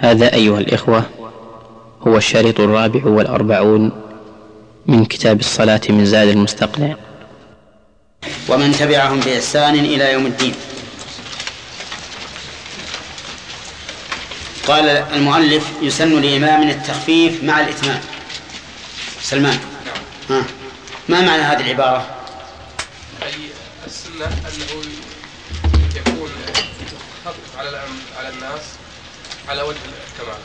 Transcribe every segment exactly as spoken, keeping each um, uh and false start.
هذا أيها الإخوة هو الشريط الرابع والأربعون من كتاب الصلاة من زاد المستقنع. ومن تبعهم بإحسان إلى يوم الدين. قال المؤلف: يسن لإمام التخفيف مع الإتمام. سلمان، ها. ما معنى هذه العبارة؟ أي السنة أنه يكون خفف على على الناس على وجه الكمال.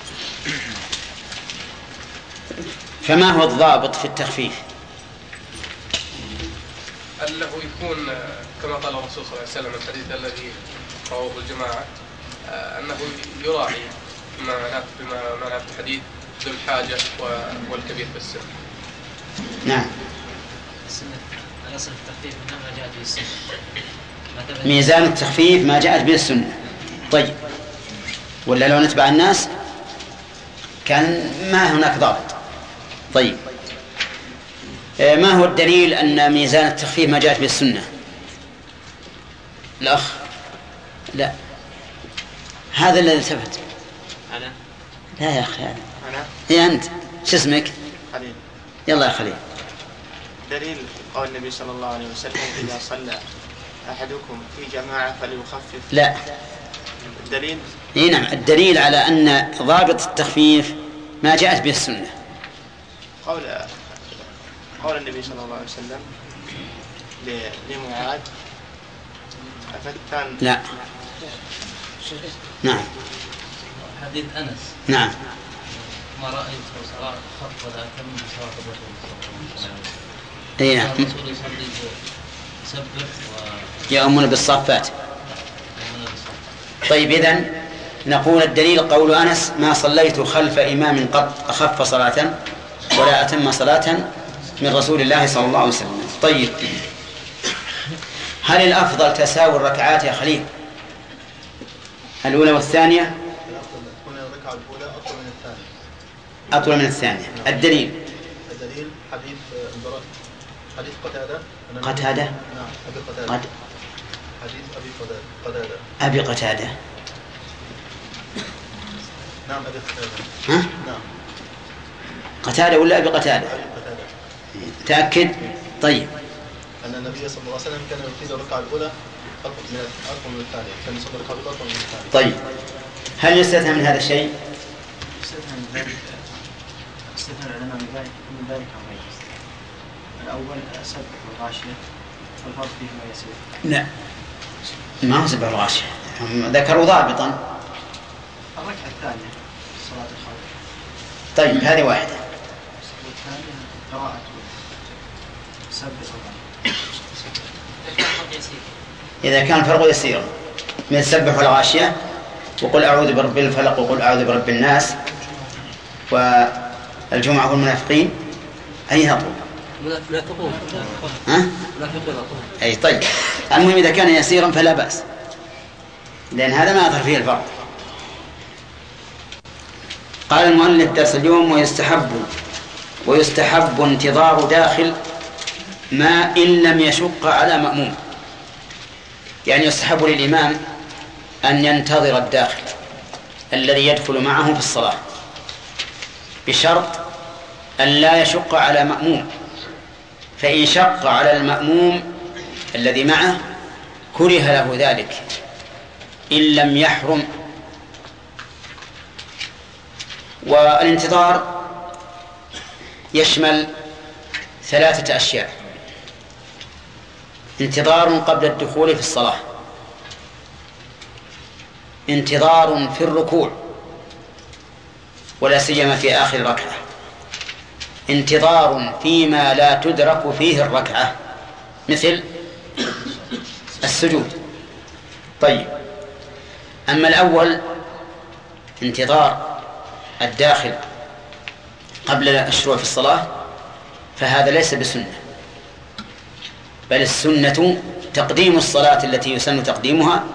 فما هو الضابط في التخفيف؟ أنه يكون كما قال الرسول صلى الله عليه وسلم الحديث الذي رواه الجماعة، أنه يراعي بما معناه في الحديث ذو الحاجة والكبير في السن. نعم. السنة الأصل في التخفيف ما جاءت به السنة. ميزان التخفيف ما جاءت به السنة. طيب، ولا لو نتبع الناس كان ما هناك ضابط. طيب، ما هو الدليل أن ميزان التخفيف ما جاءت به السنة؟ الأخ لا، هذا الذي ثبت. أنا لا يا أخي، هذا أنا إيه أنت شو اسمك؟ خليل. يلا يا خليل. دليل قول النبي صلى الله عليه وسلم: إذا صلى أحدكم في جماعة فليخفف. لا، الدليل إيه نعم، الدليل على أن ضابط التخفيف ما جاءت به السنة قول قول النبي صلى الله عليه وسلم لمعاذ: أفتان. لا. نعم. حديث أنس. نعم. ما رأيت صلاة خط ولا أتم صلاة الرسول صلى الله عليه وسلم. اي نعم. الرسول يصلي يسبح يؤمن بالصفات. طيب، إذن نقول الدليل قول أنس: ما صليت خلف إمام قط أخف صلاة ولا أتم صلاة من رسول الله صلى الله عليه وسلم. طيب، هل الأفضل تساوي الركعات يا خليل؟ الأولى والثانية؟ تكون الركعة الأولى أطول من الثانية. أطول من الثانية. الدليل؟ الدليل حديث البراء، حديث قتادة. قتادة؟ نعم، أبي قتادة. قد... حديث أبي قتادة. أبي قتادة. نعم، أبي قتادة. ها؟ نعم. قتادة ولا أبي قتادة؟ أبي قتادة. تأكد. طيب. أن النبي صلى الله عليه وسلم كان يقيد الركعة الأولى أطول من أطول من الثانية، كان يصلي الركعة الأولى أطول من الثانية. طيب، هل يستثنى من هذا الشيء؟ يستثنى من ذلك، يستثنى العلماء من ذلك من ذلك أمرين: الأول سبح الغاشية والفرق فيهما يسير. لا، ما هو سبح الغاشية، هم ذكروا ضابطا. الركعة الثانية صلاة الخوف. طيب، هذه واحدة. والثانية قراءة سبح الغاشية. إذا كان الفرق يسير من سبح الغاشية وقل أعوذ برب الفلق وقل أعوذ برب الناس والجمعة والمنافقين، أي هطول؟ منافقون. ها؟ منافقون. أي طيب، المهم إذا كان يسيرا فلا بأس، لأن هذا ما يظهر فيه الفرق. قال المؤلف: درس اليوم: ويستحب ويستحب انتظار داخل ما إن لم يشق على مأموم. يعني يستحب للإمام أن ينتظر الداخل الذي يدخل معه في الصلاة، بشرط أن لا يشق على مأموم، فإن شق على المأموم الذي معه كره له ذلك إن لم يحرم. والانتظار يشمل ثلاثة أشياء: انتظار قبل الدخول في الصلاة، انتظار في الركوع ولا سيما في آخر ركعة، انتظار فيما لا تدرك فيه الركعة مثل السجود. طيب، أما الأول انتظار الداخل قبل الشروع في الصلاة فهذا ليس بسنة، بل السنة تقديم الصلاة التي يسن تقديمها.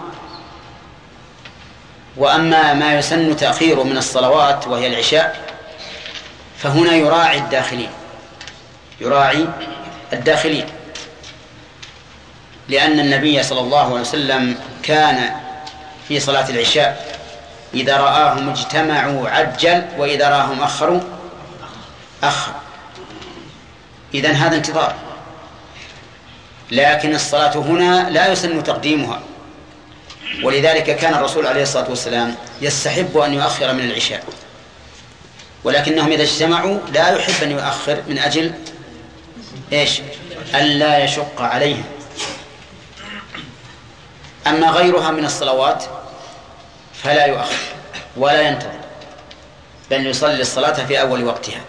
وأما ما يسن تأخيره من الصلوات وهي العشاء فهنا يراعي الداخلين يراعي الداخلين لأن النبي صلى الله عليه وسلم كان في صلاة العشاء إذا رآهم اجتمعوا عجل وإذا رآهم أخروا أخر. إذن هذا انتظار، لكن الصلاة هنا لا يسن تقديمها، ولذلك كان الرسول عليه الصلاة والسلام يستحب أن يؤخر من العشاء، ولكنهم إذا اجتمعوا لا يحب أن يؤخر من أجل إيش؟ ألا يشق عليهم. أما غيرها من الصلوات فلا يؤخر ولا ينتظر، بل يصلي الصلاة في أول وقتها.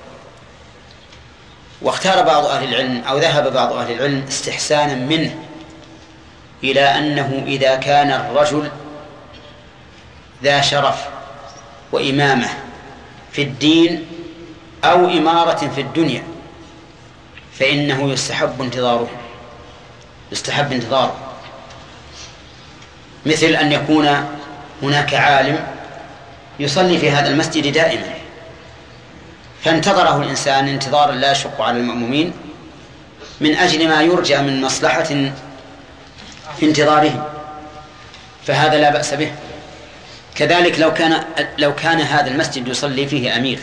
واختار بعض أهل العلم أو ذهب بعض أهل العلم استحسانا منه إلى أنه إذا كان الرجل ذا شرف وإمامة في الدين أو إمارة في الدنيا فإنه يستحب انتظاره يستحب انتظاره مثل أن يكون هناك عالم يصلي في هذا المسجد دائما، فانتظره الإنسان انتظارا لا يشق على المأمومين من أجل ما يرجى من مصلحة في انتظاره، فهذا لا بأس به. كذلك لو كان لو كان هذا المسجد يصلي فيه أمير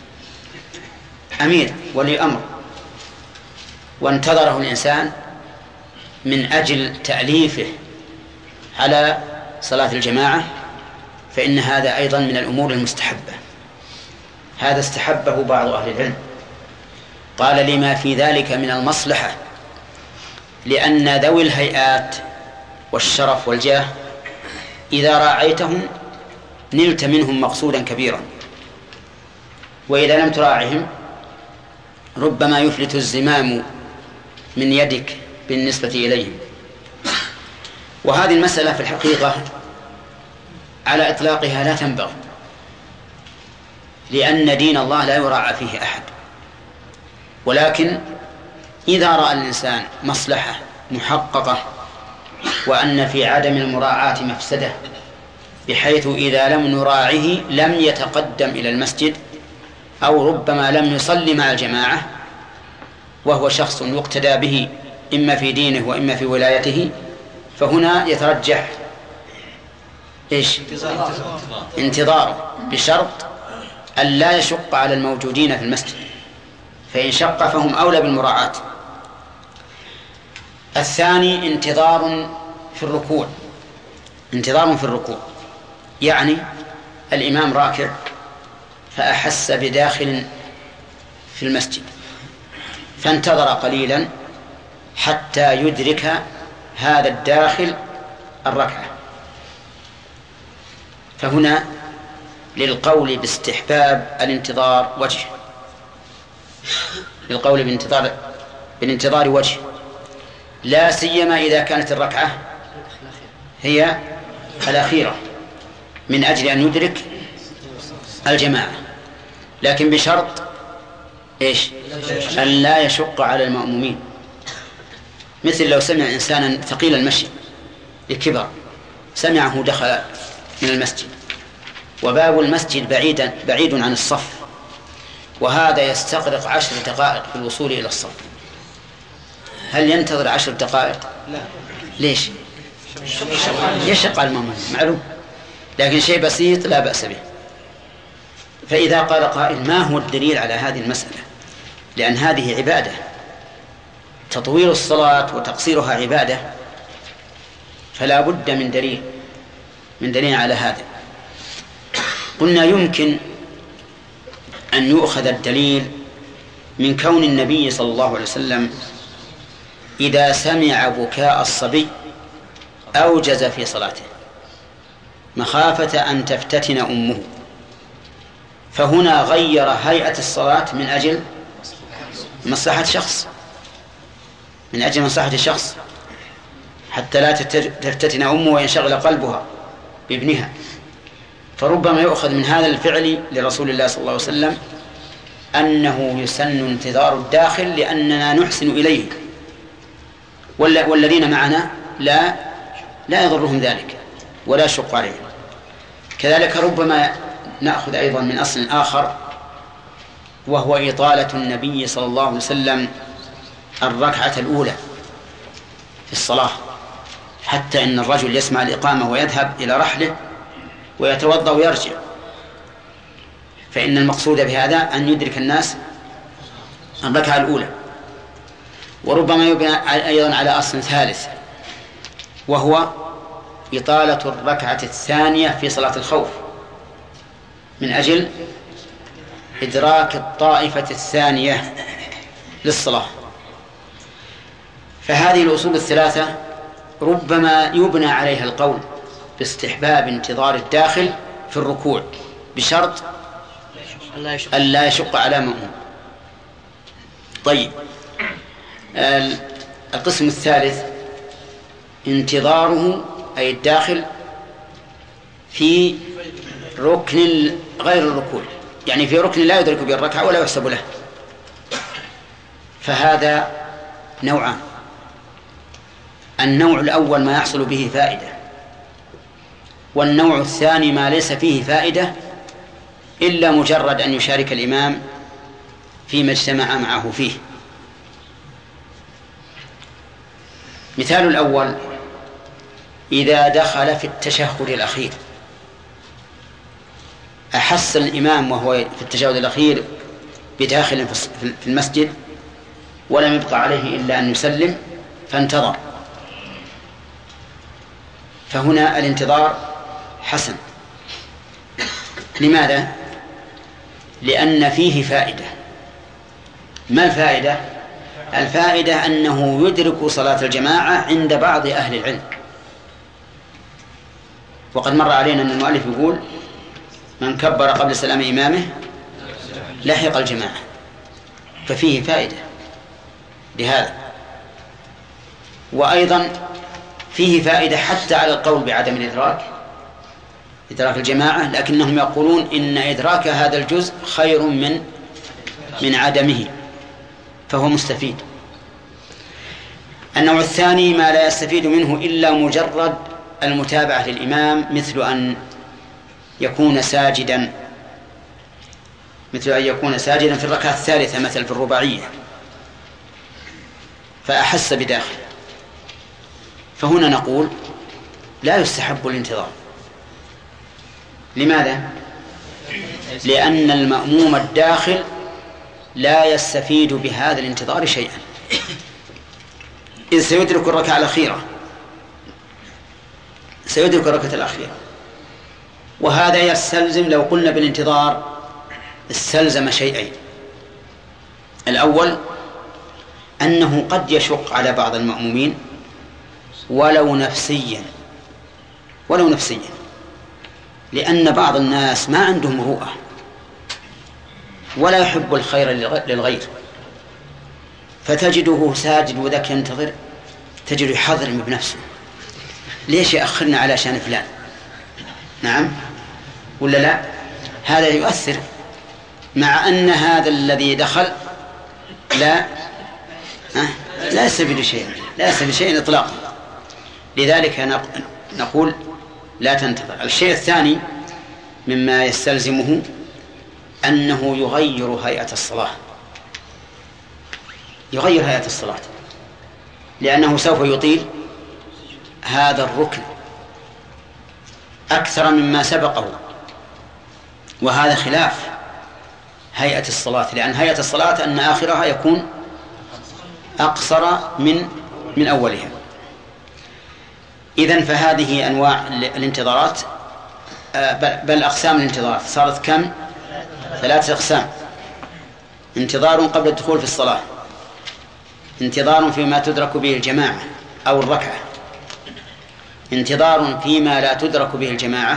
أمير ولي أمر وانتظره الإنسان من أجل تأليفه على صلاة الجماعة فإن هذا أيضا من الأمور المستحبة. هذا استحبه بعض أهل العلم، قال لما في ذلك من المصلحة، لأن ذوي الهيئات والشرف والجاه إذا راعيتهم نلت منهم مقصودا كبيرا، وإذا لم تراعهم ربما يفلت الزمام من يدك بالنسبة إليهم. وهذه المسألة في الحقيقة على إطلاقها لا تنبغي، لأن دين الله لا يراعى فيه أحد، ولكن إذا رأى الإنسان مصلحة محققة وأن في عدم المراعاة مفسدة بحيث إذا لم نراعه لم يتقدم إلى المسجد أو ربما لم يصلي مع الجماعة وهو شخص يقتدى به إما في دينه وإما في ولايته، فهنا يترجح إيش؟ انتظاره بشرط أن لا يشق على الموجودين في المسجد، فإن شق فهم أولى بالمراعاة. الثاني انتظار في الركوع انتظار في الركوع يعني الإمام راكع فأحس بداخل في المسجد فانتظر قليلا حتى يدرك هذا الداخل الركعة، فهنا للقول باستحباب الانتظار وجه للقول بانتظار بالانتظار وجه لا سيما إذا كانت الركعة هي الأخيرة من أجل أن يدرك الجماعة، لكن بشرط إيش؟ أن لا يشق على المأمومين. مثل لو سمع إنسانا ثقيل المشي لكبر سمعه دخل من المسجد وباب المسجد بعيدا بعيد عن الصف وهذا يستغرق عشر دقائق في الوصول إلى الصف، هل ينتظر عشر دقائق؟ لا. ليش؟ يشق على المأمومين معلوم، لكن شيء بسيط لا بأس به. فإذا قال قائل ما هو الدليل على هذه المسألة؟ لأن هذه عبادة، تطويل الصلاة وتقصيرها عبادة، فلا بد من دليل من دليل على هذا. قلنا يمكن أن يؤخذ الدليل من كون النبي صلى الله عليه وسلم إذا سمع بكاء الصبي أوجز في صلاته مخافة أن تفتتن أمه، فهنا غير هيئة الصلاة من أجل مصلحة شخص من أجل مصلحة الشخص حتى لا تفتتن أمه وينشغل قلبها بابنها. فربما يؤخذ من هذا الفعل لرسول الله صلى الله عليه وسلم أنه يسن انتظار الداخل لأننا نحسن إليه والذين معنا لا لا يضرهم ذلك ولا يشق عليهم. كذلك ربما نأخذ أيضا من أصل آخر وهو إطالة النبي صلى الله عليه وسلم الركعة الأولى في الصلاة، حتى إن الرجل يسمع الإقامة ويذهب إلى رحله ويتوضأ ويرجع، فإن المقصود بهذا أن يدرك الناس الركعة الأولى. وربما يبنى أيضا على أصل ثالث، وهو إطالة الركعة الثانية في صلاة الخوف من أجل إدراك الطائفة الثانية للصلاة. فهذه الأصول الثلاثة ربما يبنى عليها القول باستحباب انتظار الداخل في الركوع بشرط أن لا يشق على مأموم. طيب، القسم الثالث انتظاره أي الداخل في ركن غير الركوع، يعني في ركن لا يدرك به الركعة ولا يحسب له، فهذا نوعان. النوع الأول ما يحصل به فائدة، والنوع الثاني ما ليس فيه فائدة إلا مجرد أن يشارك الإمام فيما اجتمع معه فيه. مثال الأول: إذا دخل في التشهد الأخير، أحس الإمام وهو في التشهد الأخير بداخل في المسجد ولم يبقى عليه إلا أن يسلم فانتظر، فهنا الانتظار حسن. لماذا؟ لأن فيه فائدة. ما الفائدة؟ الفائدة أنه يدرك صلاة الجماعة عند بعض أهل العلم، وقد مر علينا أن المؤلف يقول: من كبر قبل سلام إمامه لحق الجماعة، ففيه فائدة لهذا. وأيضا فيه فائدة حتى على القول بعدم الإدراك إدراك الجماعة، لكنهم يقولون إن إدراك هذا الجزء خير من من عدمه، فهو مستفيد. النوع الثاني ما لا يستفيد منه إلا مجرد المتابعة للإمام، مثل أن يكون ساجدا مثل أن يكون ساجدا في الركعة الثالثة مثل في الرباعية فأحس بداخل، فهنا نقول لا يستحب الانتظار. لماذا؟ لأن المأموم الداخل لا يستفيد بهذا الانتظار شيئا، إذ سيدرك الركعة الأخيرة سيدرك الركعة الأخيرة وهذا يستلزم، لو قلنا بالانتظار استلزم شيئين: الأول أنه قد يشق على بعض المأمومين ولو نفسيا ولو نفسيا لأن بعض الناس ما عندهم مروءة ولا يحب الخير للغير، فتجده ساجد وذاك ينتظر، تجد يحضرم بنفسه: ليش يأخرنا على شان فلان؟ نعم ولا لا؟ هذا يؤثر، مع أن هذا الذي دخل لا أه؟ لا يستفيد شيئا لا يستفيد شيئا إطلاقا. لذلك نقول لا تنتظر. الشيء الثاني مما يستلزمه أنه يغير هيئة الصلاة يغير هيئة الصلاة لأنه سوف يطيل هذا الركن أكثر مما سبقه، وهذا خلاف هيئة الصلاة، لأن هيئة الصلاة أن آخرها يكون أقصر من من أولها. إذن فهذه أنواع الانتظارات، بل أقسام الانتظار صارت كم؟ ثلاثة أقسام: انتظار قبل الدخول في الصلاة، انتظار فيما تدرك به الجماعة أو الركعة، انتظار فيما لا تدرك به الجماعة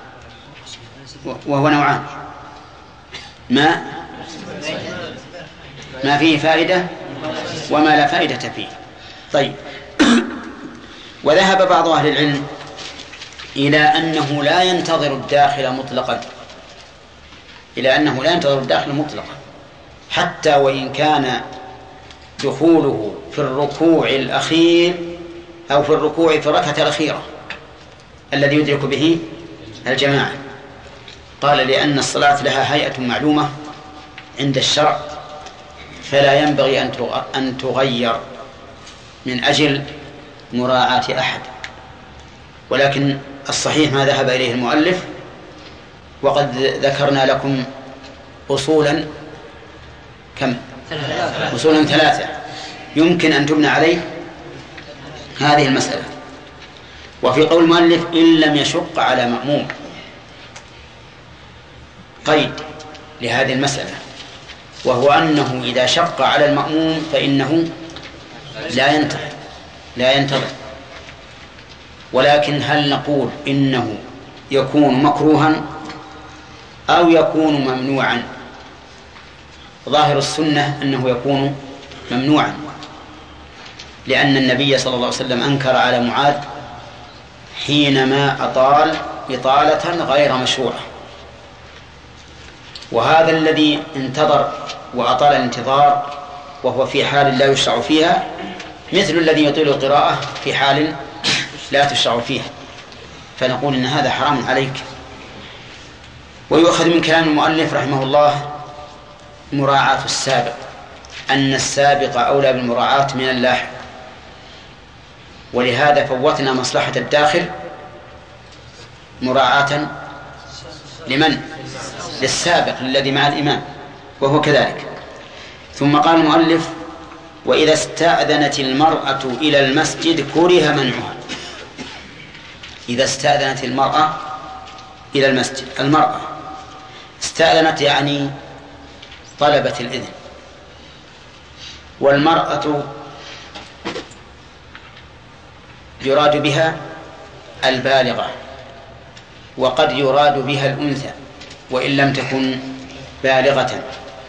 وهو نوعان: ما ما فيه فائدة وما لا فائدة فيه. طيب، وذهب بعض أهل العلم إلى أنه لا ينتظر الداخل مطلقا إلى أنه لا ينتظر الداخل مطلقا حتى وإن كان دخوله في الركوع الأخير أو في الركوع في الركعة الأخيرة الذي يدرك به الجماعة. قال: لأن الصلاة لها هيئة معلومة عند الشرع، فلا ينبغي أن تغير من أجل مراعاة أحد. ولكن الصحيح ما ذهب إليه المؤلف وقد ذكرنا لكم أصولا كم؟ أصولا ثلاثة يمكن أن تبنى عليه هذه المسألة. وفي قول المؤلف إن لم يشق على مأموم قيد لهذه المسألة، وهو أنه إذا شق على المأموم فإنه لا ينتظر لا ينتظر ولكن هل نقول إنه يكون مكروها أو يكون ممنوعا؟ ظاهر السنة أنه يكون ممنوعا، لأن النبي صلى الله عليه وسلم أنكر على معاذ حينما أطال إطالة غير مشروعة، وهذا الذي انتظر وأطال الانتظار وهو في حال لا يشرع فيها مثل الذي يطيل القراءة في حال لا تشرع فيها، فنقول إن هذا حرام عليك. ويؤخذ من كلام المؤلف رحمه الله مراعاة السابق، أن السابق أولى بالمراعاة من اللاحق، ولهذا فوتنا مصلحة الداخل مراعاة لمن؟ للسابق الذي مع الإمام، وهو كذلك. ثم قال المؤلف وإذا استأذنت المرأة إلى المسجد كره منعها. إذا استأذنت المرأة إلى المسجد، المرأة استأذنت يعني طلبت الإذن، والمرأة يراد بها البالغة، وقد يراد بها الأنثى وإن لم تكن بالغة،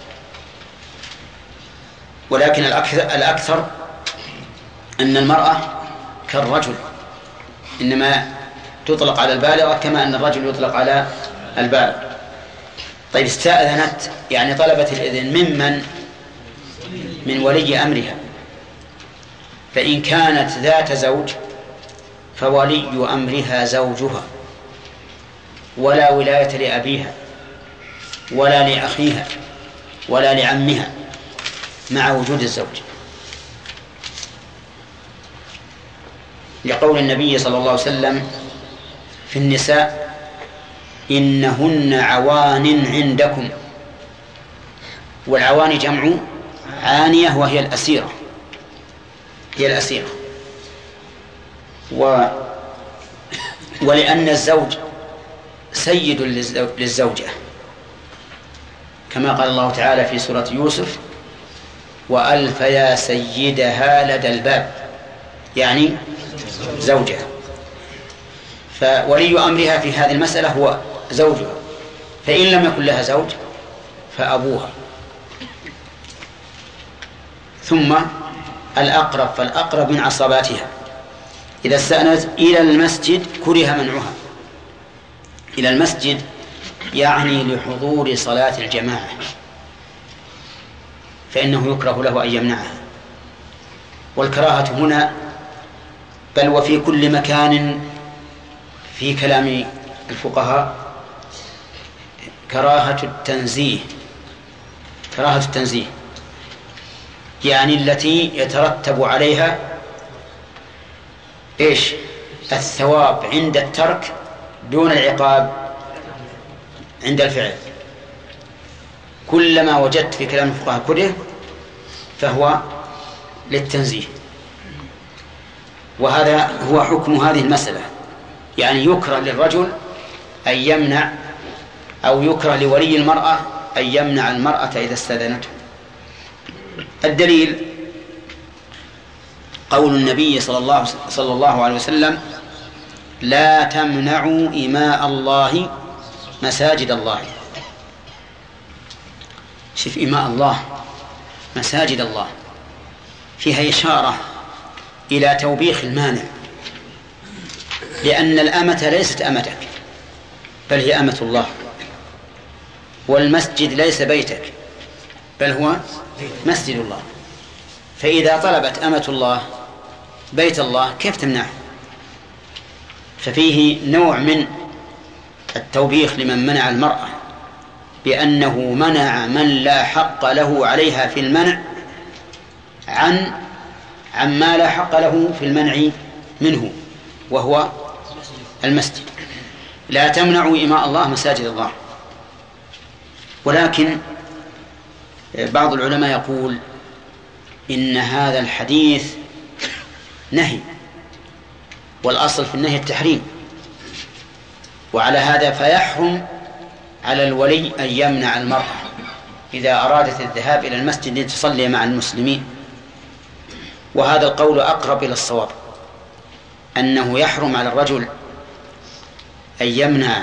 ولكن الأكثر, الأكثر أن المرأة كالرجل، إنما تطلق على البالغة كما أن الرجل يطلق على البالغ. طيب استأذنت يعني طلبت الإذن ممن؟ من ولي أمرها، فإن كانت ذات زوج فولي أمرها زوجها، ولا ولاية لأبيها ولا لأخيها ولا لعمها مع وجود الزوج، لقول النبي صلى الله عليه وسلم في النساء إنهن عوان عندكم، والعوان جمع عانية وهي الأسيرة، هي الأسيرة. و... ولأن الزوج سيد للزوجة كما قال الله تعالى في سورة يوسف وألف يا سيدها لدى الباب، يعني زوجها، فولي أمرها في هذه المسألة هو زوجها، فإن لم يكن لها زوج فأبوها. ثم الأقرب فالأقرب من عصباتها إذا استأنت إلى المسجد كره منعها. إلى المسجد يعني لحضور صلاة الجماعة، فإنه يكره له أن يمنعها. والكراهة هنا بل وفي كل مكان في كلام الفقهاء كراهة التنزيه، كراهة التنزيه يعني التي يترتب عليها إيش؟ الثواب عند الترك دون العقاب عند الفعل. كلما وجدت في كلام الفقهاء كره فهو للتنزيه، وهذا هو حكم هذه المسألة، يعني يكره للرجل أن يمنع أو يكره لولي المرأة أن يمنع المرأة إذا استأذنته. الدليل قول النبي صلى الله, صلى الله عليه وسلم لا تمنعوا إماء الله مساجد الله. شوف إماء الله مساجد الله فيها إشارة إلى توبيخ المانع، لأن الأمة ليست أمتك بل هي أمة الله، والمسجد ليس بيتك بل هو مسجد الله، فإذا طلبت أمة الله بيت الله كيف تمنعه؟ ففيه نوع من التوبيخ لمن منع المرأة بأنه منع من لا حق له عليها في المنع عن عن ما لا حق له في المنع منه وهو المسجد. لا تمنعوا إماء الله مساجد الله. ولكن بعض العلماء يقول إن هذا الحديث نهي، والأصل في النهي التحريم، وعلى هذا فيحرم على الولي أن يمنع المرأة إذا أرادت الذهاب إلى المسجد لتصلي مع المسلمين. وهذا القول أقرب إلى الصواب، أنه يحرم على الرجل أن يمنع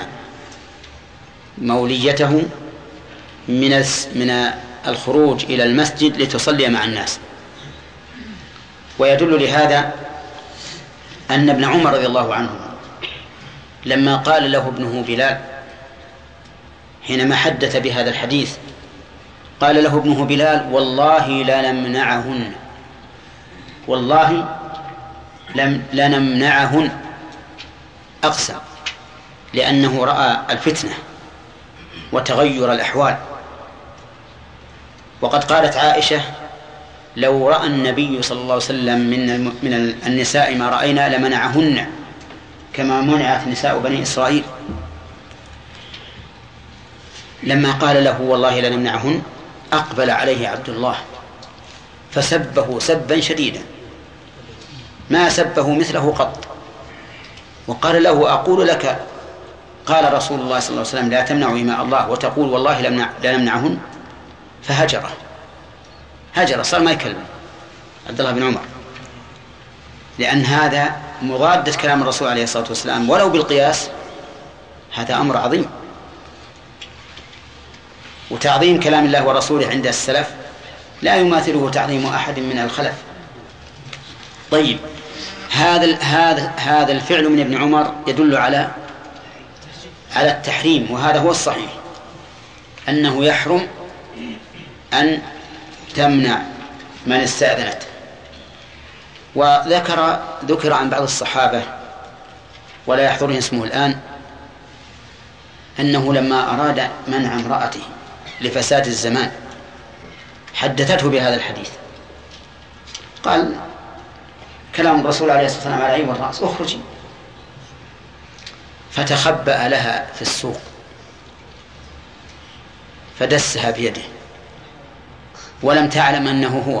موليته من من الخروج إلى المسجد لتصلي مع الناس. ويدل لهذا أن ابن عمر رضي الله عنه لما قال له ابنه بلال حينما حدث بهذا الحديث، قال له ابنه بلال: والله لا نمنعهن، والله لم لنمنعهن، أقسم، لأنه رأى الفتنة وتغير الأحوال. وقد قالت عائشة: لو رأى النبي صلى الله عليه وسلم من من النساء ما رأينا لمنعهن كما منعت نساء بني إسرائيل. لما قال له والله لنمنعهن أقبل عليه عبد الله فسبه سبا شديدا ما سبه مثله قط، وقال له: أقول لك قال رسول الله صلى الله عليه وسلم لا تمنعوا إماء الله وتقول والله لا نمنعهن. فهجره هجر، صار ما يكلم عبد الله بن عمر، لأن هذا مضادة كلام الرسول عليه الصلاة والسلام، ولو بالقياس هذا أمر عظيم. وتعظيم كلام الله ورسوله عند السلف لا يماثله تعظيم أحد من الخلف. طيب، هذا هذا هذا الفعل من ابن عمر يدل على على التحريم، وهذا هو الصحيح، أنه يحرم أن تمنع من استأذنت. وذكر ذكر عن بعض الصحابة ولا يحضرني اسمه الآن أنه لما أراد منع امرأته لفساد الزمان حدثته بهذا الحديث، قال كلام الرسول عليه الصلاة والسلام على عين والرأس: اخرجي. فتخبأ لها في السوق فدسها بيده ولم تعلم أنه هو.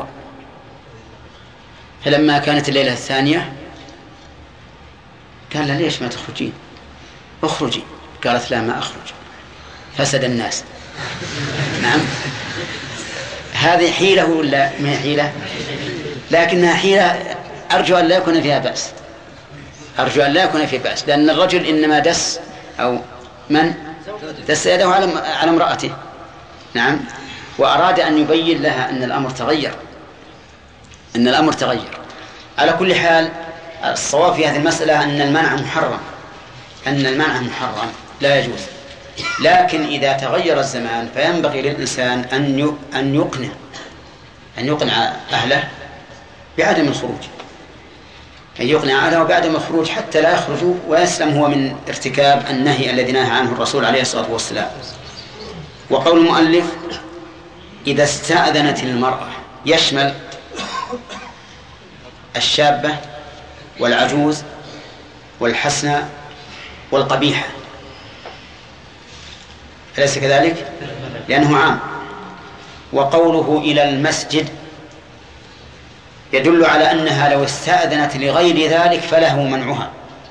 فلما كانت الليلة الثانية قال لها: ليش ما تخرجين؟ اخرجي. قالت: لا، ما أخرج، فسد الناس. نعم، هذه حيلة ولا ما حيلة؟ لكنها حيلة أرجو أن لا يكون فيها بأس، أرجو أن لا يكون فيها بأس، لأن الرجل إنما دس أو من دس يده على على امرأته. نعم، وأراد أن يبين لها أن الأمر تغير، أن الأمر تغير. على كل حال الصواب في هذه المسألة أن المنع محرم، أن المنع محرم لا يجوز. لكن إذا تغير الزمان فينبغي للإنسان أن أن يقنع أن يقنع أهله بعدم الخروج، أن يقنع أهله بعدم الخروج حتى لا يخرجوا ويسلم هو من ارتكاب النهي الذي نهى عنه الرسول عليه الصلاة والسلام. وقول المؤلف: إذا استأذنت المرأة يشمل الشابة والعجوز والحسنى والقبيحة، أليس كذلك؟ لأنه عام. وقوله إلى المسجد يدل على أنها لو استأذنت لغير ذلك فله منعها،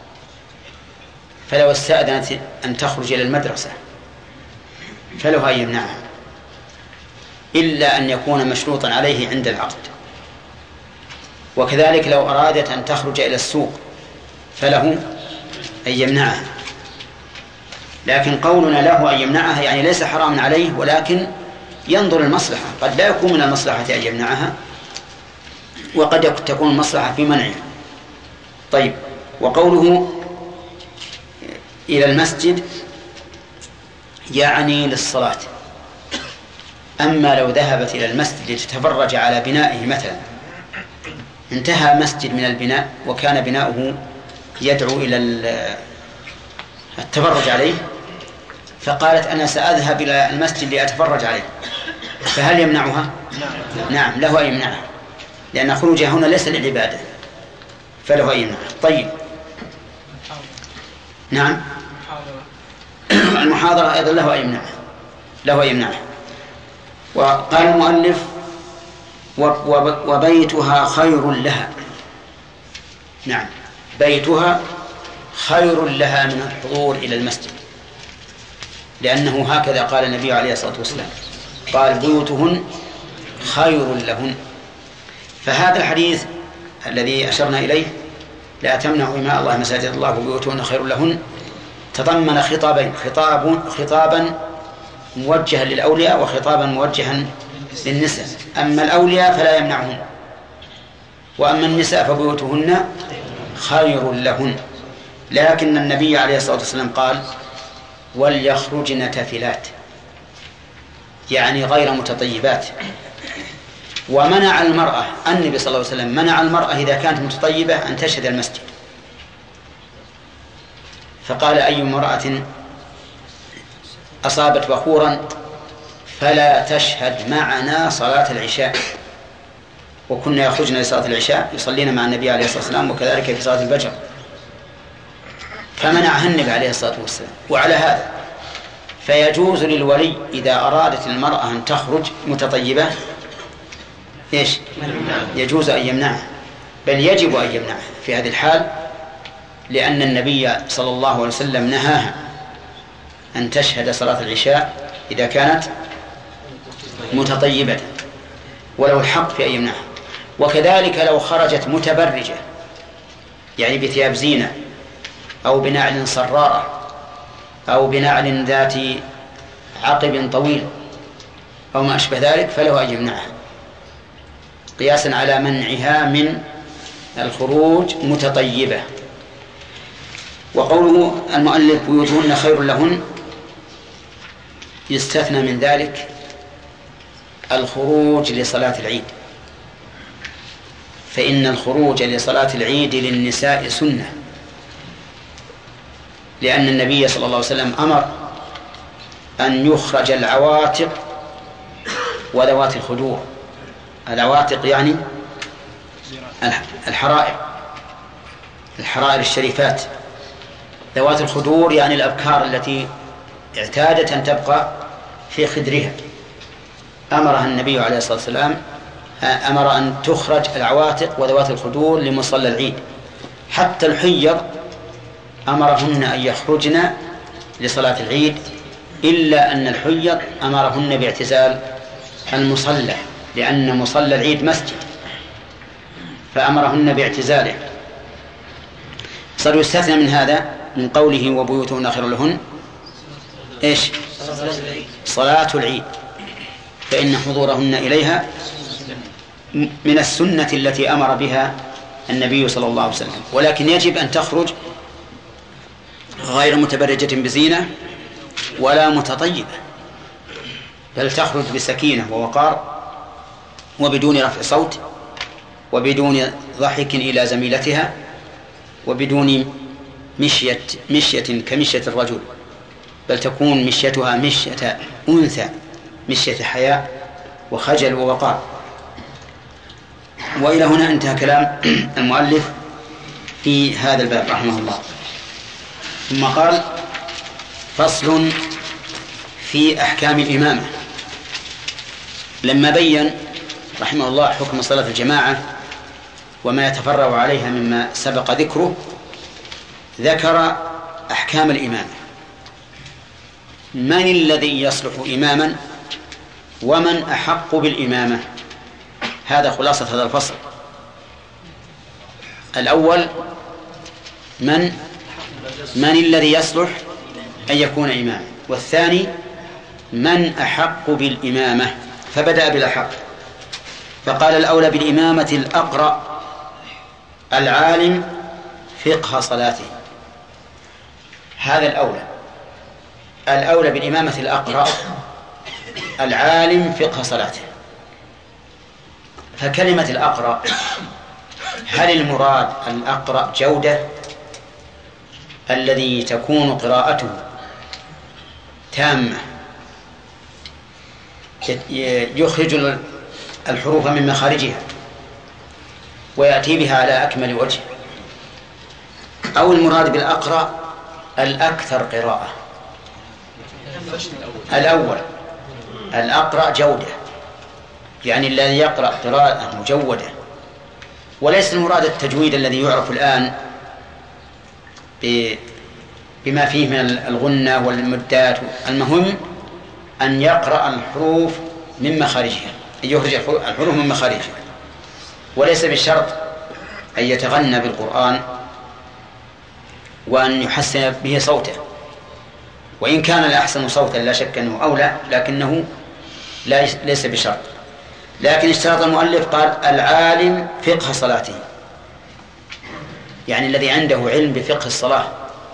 فلو استأذنت أن تخرج إلى المدرسة فله أن يمنعها، إلا أن يكون مشروطا عليه عند العقد. وكذلك لو أرادت أن تخرج إلى السوق فله أن يمنعها. لكن قولنا له أن يمنعها يعني ليس حراما عليه، ولكن ينظر المصلحة، قد لا يكون من المصلحة أن يمنعها وقد تكون المصلحة في منعها. طيب، وقوله إلى المسجد يعني للصلاة. أما لو ذهبت إلى المسجد لتتفرج على بنائه مثلا، انتهى مسجد من البناء وكان بناؤه يدعو إلى التفرج عليه، فقالت أنا سأذهب إلى المسجد لأتفرج عليه، فهل يمنعها؟ نعم، له أن يمنعها، لأن خروجها هنا ليس للعبادة، فله أن يمنعها. طيب، نعم، المحاضرة أيضا له أن يمنعه له أن يمنعه. وقال المؤلف وبيتها خير لها. نعم، بيتها خير لها من الحضور إلى المسجد، لأنه هكذا قال النبي عليه الصلاة والسلام، قال بيوتهن خير لهن. فهذا الحديث الذي أشرنا إليه لا تمنعوا إماء الله مساجد الله وبيوتهن خير لهن تضمن خطابين، خطاب خطابا موجها للأولياء وخطابا موجها للنساء. أما الأولياء فلا يمنعهن، وأما النساء فبيوتهن خير لهن. لكن النبي عليه الصلاة والسلام قال وليخرجن تافلات، يعني غير متطيبات. ومنع المرأة، النبي صلى الله عليه وسلم منع المرأة إذا كانت متطيبة أن تشهد المسجد، فقال أي امرأة أصابت بخورا فلا تشهد معنا صلاة العشاء. وكنا يخرجن لصلاة العشاء يصلين مع النبي عليه الصلاة والسلام، وكذلك في صلاة الفجر، فمنعها النبي عليه الصلاة والسلام. وعلى هذا فيجوز للولي إذا أرادت المرأة أن تخرج متطيبة إيش؟ يجوز أن يمنعها، بل يجب أن يمنعها في هذه الحال، لأن النبي صلى الله عليه وسلم نهاها أن تشهد صلاة العشاء إذا كانت متطيبة، وله الحق في أن يمنعها. وكذلك لو خرجت متبرجة، يعني بثياب زينة أو بنعل صرارة أو بنعل ذات عقب طويل أو ما أشبه ذلك، فله أن يمنعها قياسا على منعها من الخروج متطيبة. وقوله المؤلف بيوتهن خير لهن يستثنى من ذلك الخروج لصلاة العيد، فإن الخروج لصلاة العيد للنساء سنة، لأن النبي صلى الله عليه وسلم أمر أن يخرج العواتق وذوات الخدور. العواتق يعني الحرائر الحرائر الشريفات، ذوات الخدور يعني الأبكار التي اعتادت أن تبقى في خدرها. أمرها النبي عليه الصلاة والسلام أمر أن تخرج العواتق وذوات الخدور لمصلى العيد. حتى الحيض أمرهن أن يخرجن لصلاة العيد، إلا أن الحيض أمرهن باعتزال المصلى، لأن مصلى العيد مسجد، فأمرهن باعتزاله. صار يستثنى من هذا من قوله وبيوتهن خير لهن إيش؟ صلاة العيد، فإن حضورهن إليها من السنة التي أمر بها النبي صلى الله عليه وسلم. ولكن يجب أن تخرج غير متبرجة بزينة ولا متطيبة، بل تخرج بسكينة ووقار وبدون رفع صوت وبدون ضحك إلى زميلتها وبدون مشية مشية كمشية الرجل، بل تكون مشيتها مشية أنثى، مشية حياء وخجل ووقار. وإلى هنا انتهى كلام المؤلف في هذا الباب رحمه الله. ثم قال فصل في أحكام الإمامة. لما بين رحمه الله حكم صلاة الجماعة وما يتفرع عليها مما سبق ذكره، ذكر أحكام الإمامة. من الذي يصلح إماما ومن أحق بالإمامة؟ هذا خلاصة هذا الفصل. الأول من من الذي يصلح أن يكون إماما، والثاني من أحق بالإمامة. فبدأ بالأحق فقال الأولى بالإمامة الأقرأ العالم فقه صلاته. هذا الأولى الأولى بالإمامة الأقرأ العالم فقه صلاته. فكلمة الأقرأ، هل المراد الأقرأ جودة الذي تكون قراءته تامة يخرج الحروف من مخارجها ويأتي بها على أكمل وجه، أو المراد بالأقرأ الأكثر قراءة الأول الأقرأ جودة، يعني الذي يقرأ قراءة مجودة، وليس المراد التجويد الذي يعرف الآن بما فيه من الغنة والمدات. المهم أن يقرأ الحروف من مخارجها، أن يخرج الحروف من مخارجها، وليس بالشرط أن يتغنى بالقرآن وأن يحسن به صوته، وإن كان الأحسن صوتا لا شك أنه أولى، لكنه ليس بشرط. لكن اشترط المؤلف قال العالم فقه صلاته، يعني الذي عنده علم بفقه الصلاة.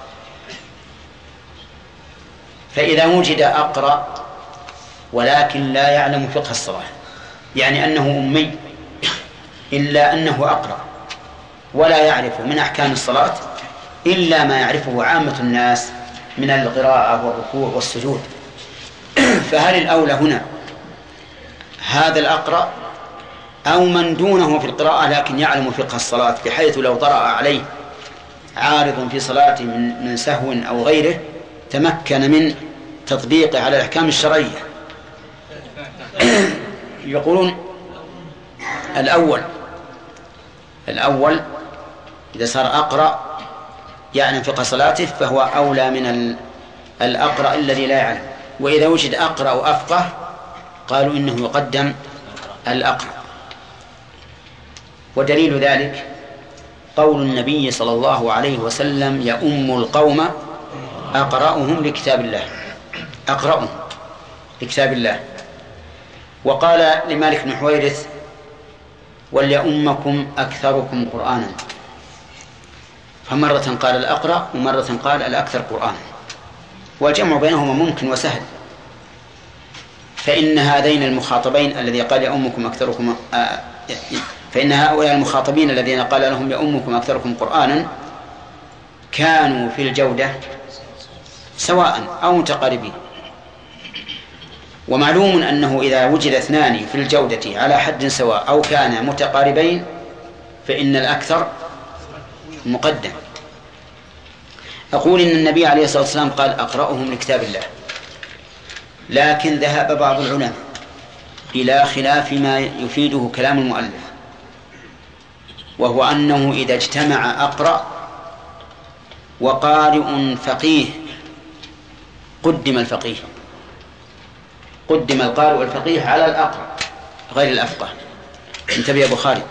فإذا وجد أقرأ ولكن لا يعلم فقه الصلاة، يعني أنه أمي إلا أنه أقرأ ولا يعرف من أحكام الصلاة إلا ما يعرفه عامة الناس من القراءة والركوع والسجود، فهل الأولى هنا هذا الأقرأ أو من دونه في القراءة لكن يعلم فقه الصلاة، بحيث لو طرأ عليه عارض في صلاته من من سهو أو غيره تمكن من تطبيقه على الأحكام الشرعية؟ يقولون الأول الأول إذا صار أقرأ يعلم فقه صلاته فهو أولى من الأقرأ الذي لا يعلم. وإذا وجد أقرأ وأفقه قالوا إنه يقدم الأقرأ. ودليل ذلك قول النبي صلى الله عليه وسلم يؤم القوم أقرأهم لكتاب الله، أقرأهم لكتاب الله. وقال لمالك بن حويرث وليؤمكم أكثركم قرآنا، فمرة قال الأقرأ ومرة قال الأكثر قرآنا، والجمع بينهما ممكن وسهل. فإن هذين المخاطبين الذي قال يؤمكم أكثركم آه فإن هؤلاء المخاطبين الذين قال لهم يؤمكم أكثركم قرآنا كانوا في الجودة سواء أو متقاربين. ومعلوم أنه إذا وجد اثنان في الجودة على حد سواء أو كانا متقاربين فإن الأكثر مقدم. أقول إن النبي عليه الصلاة والسلام قال أقرأهم لكتاب الله، لكن ذهب بعض العلماء إلى خلاف ما يفيده كلام المؤلف، وهو أنه إذا اجتمع أقرأ وقارئ فقيه قدم الفقيه، قدم القارئ والفقيه على الأقرأ غير الأفقه. انتبه يا بخاري.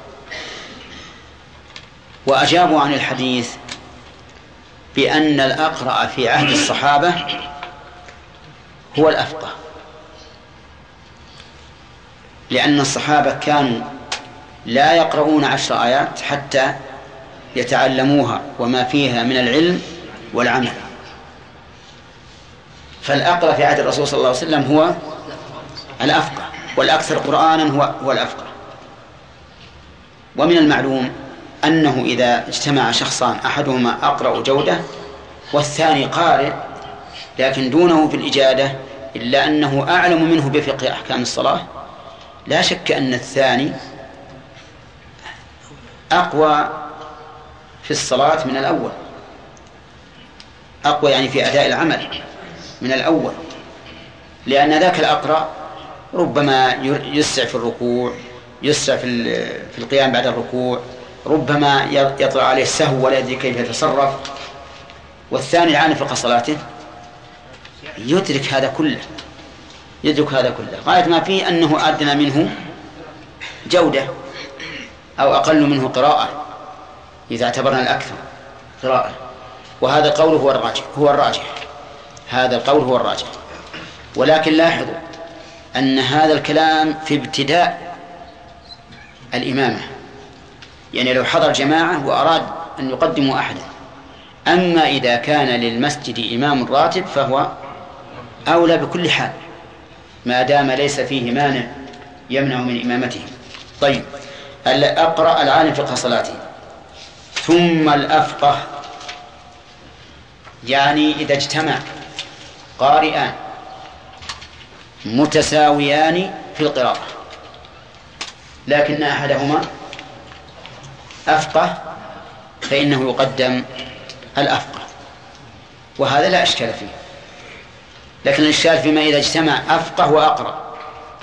وأجابوا عن الحديث بأن الأقرأ في عهد الصحابة هو الأفقه، لأن الصحابة كانوا لا يقرؤون عشر آيات حتى يتعلموها وما فيها من العلم والعمل، فالأقرأ في عهد الرسول صلى الله عليه وسلم هو الأفقه، والأكثر قرآنا هو هو الأفقه. ومن المعلوم أنه إذا اجتمع شخصان أحدهما أقرأ جودة والثاني قارئ لكن دونه في الإجادة إلا أنه أعلم منه بفقه أحكام الصلاة، لا شك أن الثاني أقوى في الصلاة من الأول، أقوى يعني في أداء العمل من الأول، لأن ذاك الأقرأ ربما يسرع في الركوع، يسرع في القيام بعد الركوع، ربما يطلع عليه السهو ولا يدري كيف يتصرف، والثاني العالم فقه صلاته يدرك هذا كله، يدرك هذا كله غاية ما فيه أنه أدنى منه جودة أو أقل منه قراءة إذا اعتبرنا الأكثر قراءة. وهذا القول هو الراجح هو الراجح هذا القول هو الراجح. ولكن لاحظوا أن هذا الكلام في ابتداء الإمامة، يعني لو حضر جماعة وأراد أن يقدموا أحدا. أما إذا كان للمسجد إمام راتب فهو أولى بكل حال ما دام ليس فيه مانع يمنع من إمامته. طيب، أقرأ العالم فقه صلاته. ثم الأفقه، يعني إذا اجتمع قارئان متساويان في القراءة لكن أحدهما أفقه فإنه يقدم الأفقه، وهذا لا إشكال فيه. لكن الإشكال فيما إذا اجتمع أفقه وأقرأ.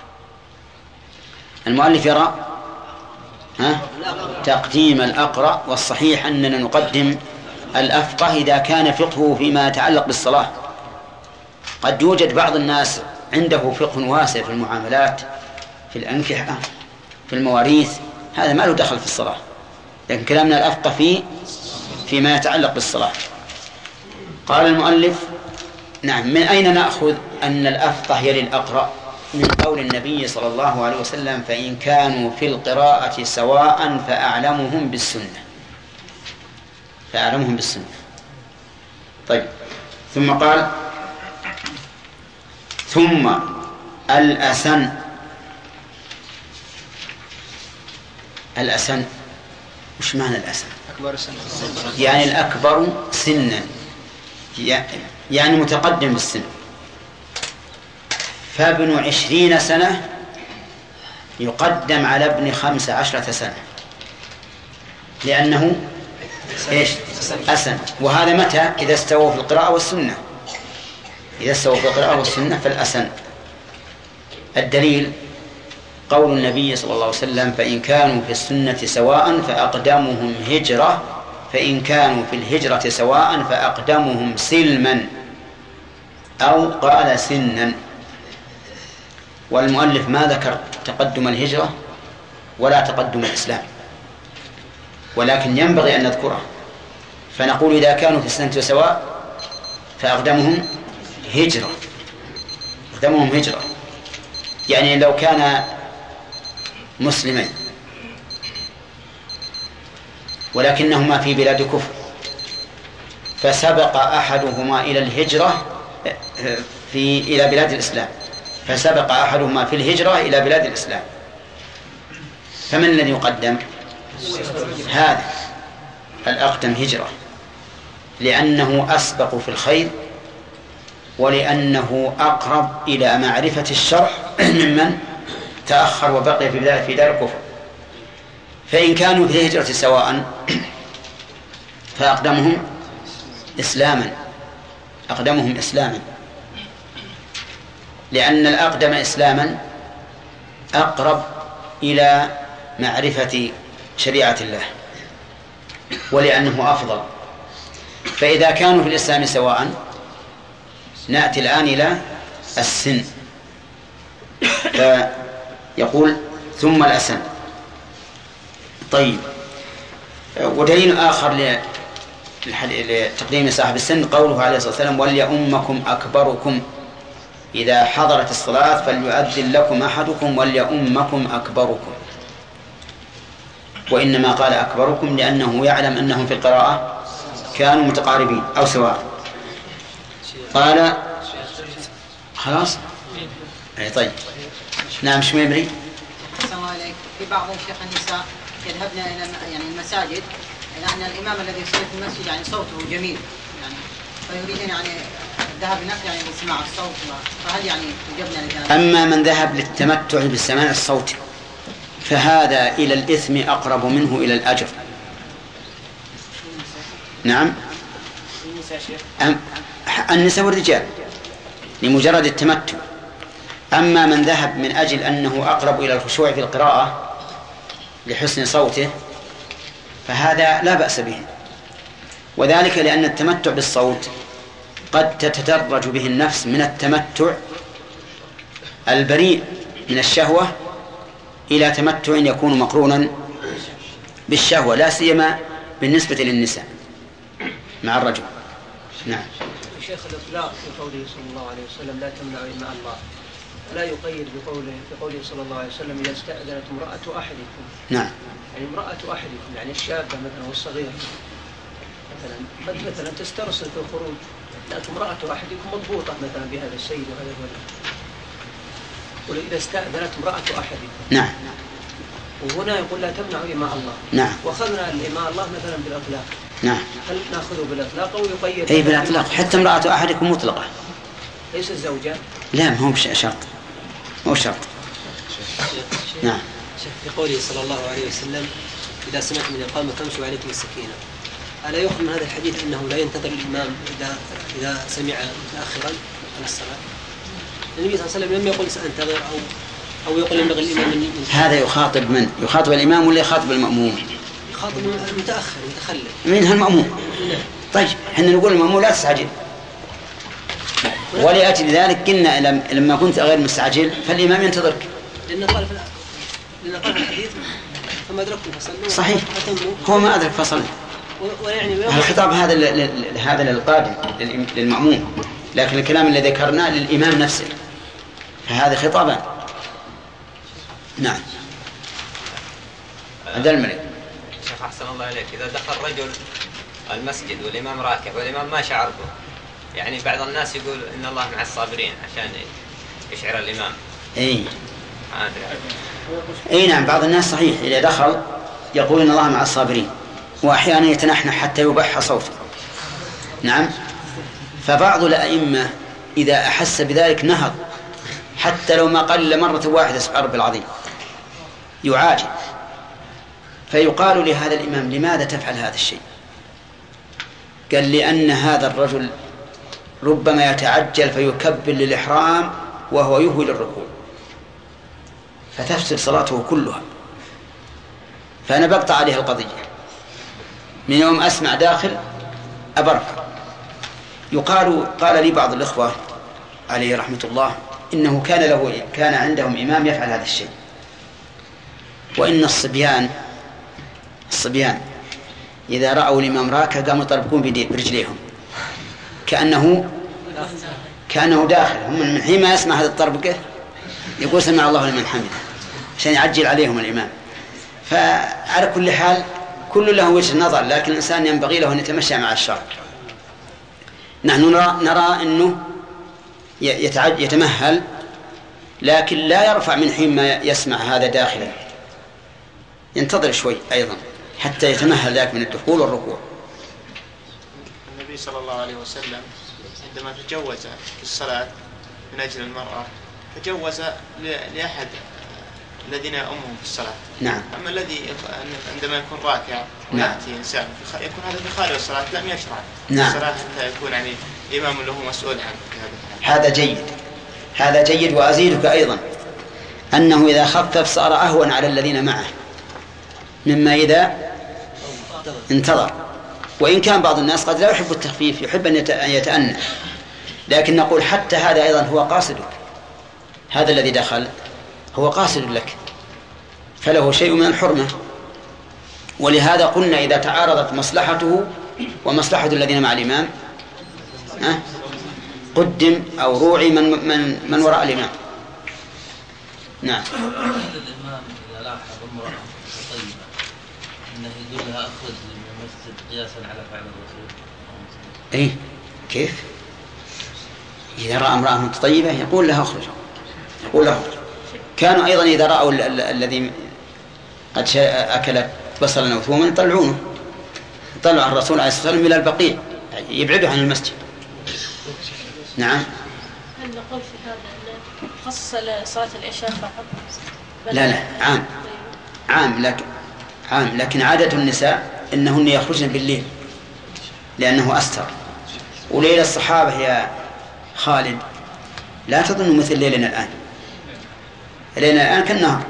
المؤلف يرى ها؟ تقديم الأقرأ، والصحيح أننا نقدم الأفقه إذا كان فقهه فيما يتعلق بالصلاة. قد يوجد بعض الناس عنده فقه واسع في المعاملات، في الأنكحة، في المواريث، هذا ما له دخل في الصلاة، لكن كلامنا الأفقه فيه فيما يتعلق بالصلاة. قال المؤلف: نعم. من أين نأخذ أن الأفقه يلي الأقرأ؟ من قول النبي صلى الله عليه وسلم: فإن كانوا في القراءة سواء فأعلمهم بالسنة. فأعلمهم بالسنة. طيب، ثم قال: ثم الأسن. الأسن وش معنى الأسن؟ يعني الأكبر سنا، يعني متقدم بالسن. فابن عشرين سنة يقدم على ابن خمس عشرة سنة، لأنه إيش؟ أسن. وهذا متى؟ إذا استووا في القراءة والسنة. إذا استووا في القراءة والسنة فالأسن. الدليل قول النبي صلى الله عليه وسلم: فإن كانوا في السنة سواء فأقدمهم هجرة، فإن كانوا في الهجرة سواء فأقدمهم سلما، أو قال سنا. والمؤلف ما ذكر تقدم الهجرة ولا تقدم الإسلام، ولكن ينبغي أن نذكره. فنقول إذا كانوا في السنة سواء فأقدمهم هجرة، أقدمهم هجرة، يعني لو كان مسلمين ولكنهما في بلاد كفر فسبق أحدهما إلى الهجرة في إلى بلاد الإسلام، فسبق أحدهما في الهجرة إلى بلاد الإسلام، فمن الذي يقدم؟ هذا الأقدم هجرة، لأنه أسبق في الخير، ولأنه أقرب إلى معرفة الشرع ممن تأخر وبقي في في دار الكفر. فإن كانوا في الهجرة سواء فأقدمهم إسلاما، أقدمهم إسلاما، لأن الأقدم إسلاما أقرب إلى معرفة شريعة الله، ولأنه أفضل. فإذا كانوا في الإسلام سواء نأتي الآن إلى السن، فيقول: ثم الأسن. طيب، ودليل آخر لتقديم صاحب السن قوله عليه الصلاة والسلام: وليؤمكم أكبركم، إذا حضرت الصلاة فليؤذن لكم أحدكم وليؤمكم أكبركم. وإنما قال أكبركم لأنه يعلم أنهم في القراءة كانوا متقاربين أو سواء. قال: خلاص؟ أي طيب. نعم. شو يمري؟ السلام عليكم. في بعض شيخ النساء يذهبن إلى يعني المساجد، إلى أن الإمام الذي يصلي في المسجد يعني صوته جميل، يعني فيريدون يعني الذهاب هناك يعني لسماع الصوت، فهل يعني يجبنا لذلك؟ أما من ذهب للتمتع بسماع الصوت فهذا إلى الإثم أقرب منه إلى الأجر. نعم. النساء والرجال لمجرد التمتع. أما من ذهب من أجل أنه أقرب إلى الخشوع في القراءة لحسن صوته فهذا لا بأس به، وذلك لأن التمتع بالصوت قد تتدرج به النفس من التمتع البريء من الشهوة إلى تمتع يكون مقرونا بالشهوة، لا سيما بالنسبة للنساء مع الرجل. نعم. شيخ الإطلاق في قوله صلى الله عليه وسلم: لا تمنعوا إماء الله، لا يقيد بقوله في قوله صلى الله عليه وسلم: إذا استأذنت امرأة أحدكم. نعم. يعني امرأة أحدكم يعني الشابة مثلا والصغيرة مثلا قد مثلا تسترسل في الخروج، لكن امرأة أحدكم مضبوطة مثلا بهذا السيد وهذا الولد. وإذا استأذنت امرأة أحدكم. نعم. وهنا يقول: لا تمنعوا إماء الله. نعم. وأخذنا الإماء الله مثلا بالإطلاق. نعم. هل نأخذه بالإطلاق أو يقيد؟ أي بالإطلاق، حتى امرأة أحدكم مطلقة. ليس الزوجة؟ لا، ما هو شرط، مو شرط. نعم. في قوله صلى الله عليه وسلم: إذا سمعتم من الإقامة فامشوا عليكم السكينة، ألا يؤخذ من هذا الحديث أنه لا ينتظر الإمام إذا إذا سمع متأخرا على الصلاة؟ النبي صلى الله عليه وسلم لم يقل سأنتظر أو أو يقول ينبغي الإمام أن هذا يخاطب من؟ يخاطب الإمام ولا يخاطب المأموم؟ يخاطب المتأخر متخلف. منها المأموم. طيب احنا نقول المأموم لا تستعجل، ولأجل ذلك قلنا لما كنت غير مستعجل فالإمام ينتظرك. لأن قال في لأن قال في الحديث فما أدركتم فصلوا. صحيح، هو ما أدرك فصل. الخطاب هذا هذا للقادم للمأموم، لكن الكلام الذي ذكرناه للإمام نفسه، فهذا خطابان. نعم. هذا الملك. شيخ أحسن الله عليك، إذا دخل رجل المسجد والإمام راكع والإمام ما شعر به، يعني بعض الناس يقول إن الله مع الصابرين عشان يشعر الإمام. إيه. إيه نعم، بعض الناس صحيح إذا دخل يقول إن الله مع الصابرين، وأحيانا يتنحنح حتى يبح صوته. نعم. فبعض الأئمة إذا أحس بذلك نهض حتى لو ما قل مرة واحدة سبحان رب العظيم، يعاجل. فيقال لهذا الإمام لماذا تفعل هذا الشيء؟ قال لأن هذا الرجل ربما يتعجل فيكبر للإحرام وهو يهوي للركوع فتفسد صلاته كلها، فأنا بقطع عليه القضية من يوم أسمع داخل أبرك. يقال قال لي بعض الإخوة عليه رحمة الله إنه كان له كان عندهم إمام يفعل هذا الشيء، وإن الصبيان الصبيان إذا رأوا الإمام راكع قاموا يطربكون برجليهم كأنه كأنه داخل. هم من حين ما يسمع هذا الطربكة يقول سمع الله لمن حمده عشان يعجل عليهم الإمام. فعلى كل حال كل له وجه نظر، لكن الإنسان ينبغي له أن يتمشى مع الشرع. نحن نرى, نرى أنه يتمهل، لكن لا يرفع من حين ما يسمع هذا داخلا، ينتظر شوي أيضا حتى يتمهل ذاك من الدخول والركوع. النبي صلى الله عليه وسلم عندما تجوز في الصلاة من أجل المرأة تجوز لأحد الذين يؤمهم في الصلاة. نعم. أما الذي عندما يكون راكع ويأتي إنسان يكون هذا في خارج الصلاة لم يشرع. نعم. الصلاة حتى يكون يعني إمام له مسؤول عنه. هذا جيد، هذا جيد. وأزيدك أيضا أنه إذا خفف صار أهون على الذين معه مما إذا انتظر. وإن كان بعض الناس قد لا يحب التخفيف، يحب أن يتأنى، لكن نقول حتى هذا أيضا هو قاصدك، هذا الذي دخل هو قاصد لك فله شيء من الحرمة. ولهذا قلنا إذا تعارضت مصلحته ومصلحة الذين مع الإمام أه؟ قدم أو روعي من, من, من وراء الإمام. نعم. الإمام إذا لاحظ امرأة طيبة أنه يقول لها أخرج من المسجد قياسا على فعل الرسول. إيه كيف؟ إذا رأى امرأة طيبة يقول لها أخرج، يقول لها أخرج. كانوا أيضا إذا رأوا الذي قد أكل بصلا أو ثوما يطلعونه، يطلع الرسول عليه الصلاة والسلام إلى البقيع يبعده عن المسجد. نعم. هل نقول في هذا خصص صلاة العشاء فقط؟ لا لا عام عام لكن عام لكن عادة النساء إنهن يخرجن بالليل لأنه أستر. وليلة الصحابة يا خالد لا تظن مثل ليلنا الآن، ليلنا الآن كالنهار،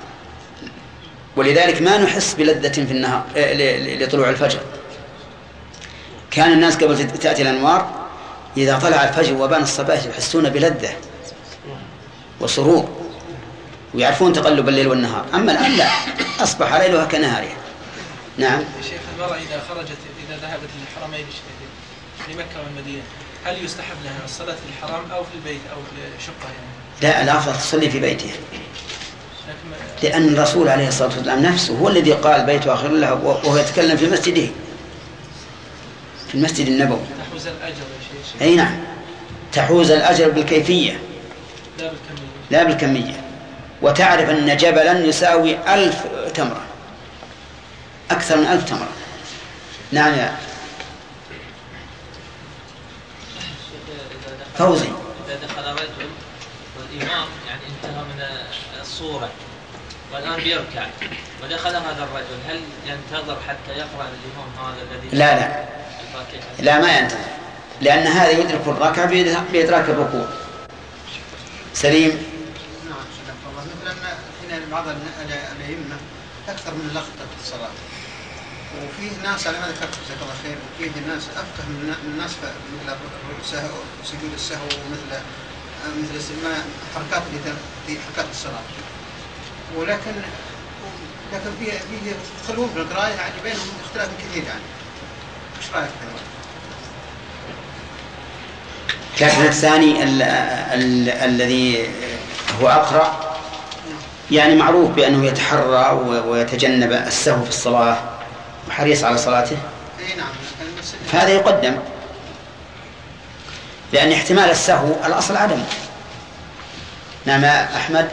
ولذلك ما نحس بلذة في النهار لطلوع الفجر. كان الناس قبل تأتي الأنوار إذا طلع الفجر وبان الصباح يحسون بلذة وسرور ويعرفون تقلب الليل والنهار. أما الآن لا، أصبح ليلها كنهارها. نعم. شيخ المرأة إذا خرجت إذا ذهبت للحرمين لمكة والمدينة هل يستحب لها الصلاة في الحرم أو في البيت أو في شقة يعني؟ لا، الأفضل تصلي في بيتها، لأن الرسول عليه الصلاة والسلام نفسه هو الذي قال بيت آخر له وهو يتكلم في مسجده في المسجد النبوي. تحوز الأجر يا شيخ. أي نعم، تحوز الأجر بالكيفية لا بالكمية. لا بالكمية. وتعرف أن جبلا يساوي ألف تمرة، أكثر من ألف تمرة. نعم يا فوزي. إذا دخل رجل والإمام يعني انتهى من الصورة والآن بيركع ودخل هذا الرجل، هل ينتظر حتى يقرأ الإمام هذا الذي لا لا لا ما ينتظر، لأن هذا يدرك الركعة بإدراك الركوع. سليم. نعم صدق الله. مثلا حين بعض الأئمة أكثر من لخبطة في الصلاة، وفيه ناس على ما ذكرت جزاك الله خير، وفيه ناس أفقه من الناس مثل سجود السهو ومثل مثل حركات في حركات الصلاة، ولكن لكن في في خلوه في القراءة يعني بينهم اختلاف كثير يعني. ايش رايك في هذا؟ لكن الثاني ال ال الذي هو أقرأ يعني معروف بأنه يتحرى ويتجنب السهو في الصلاة وحريص على صلاته، فهذا يقدم، لأن احتمال السهو الأصل عدم. نعم أحمد.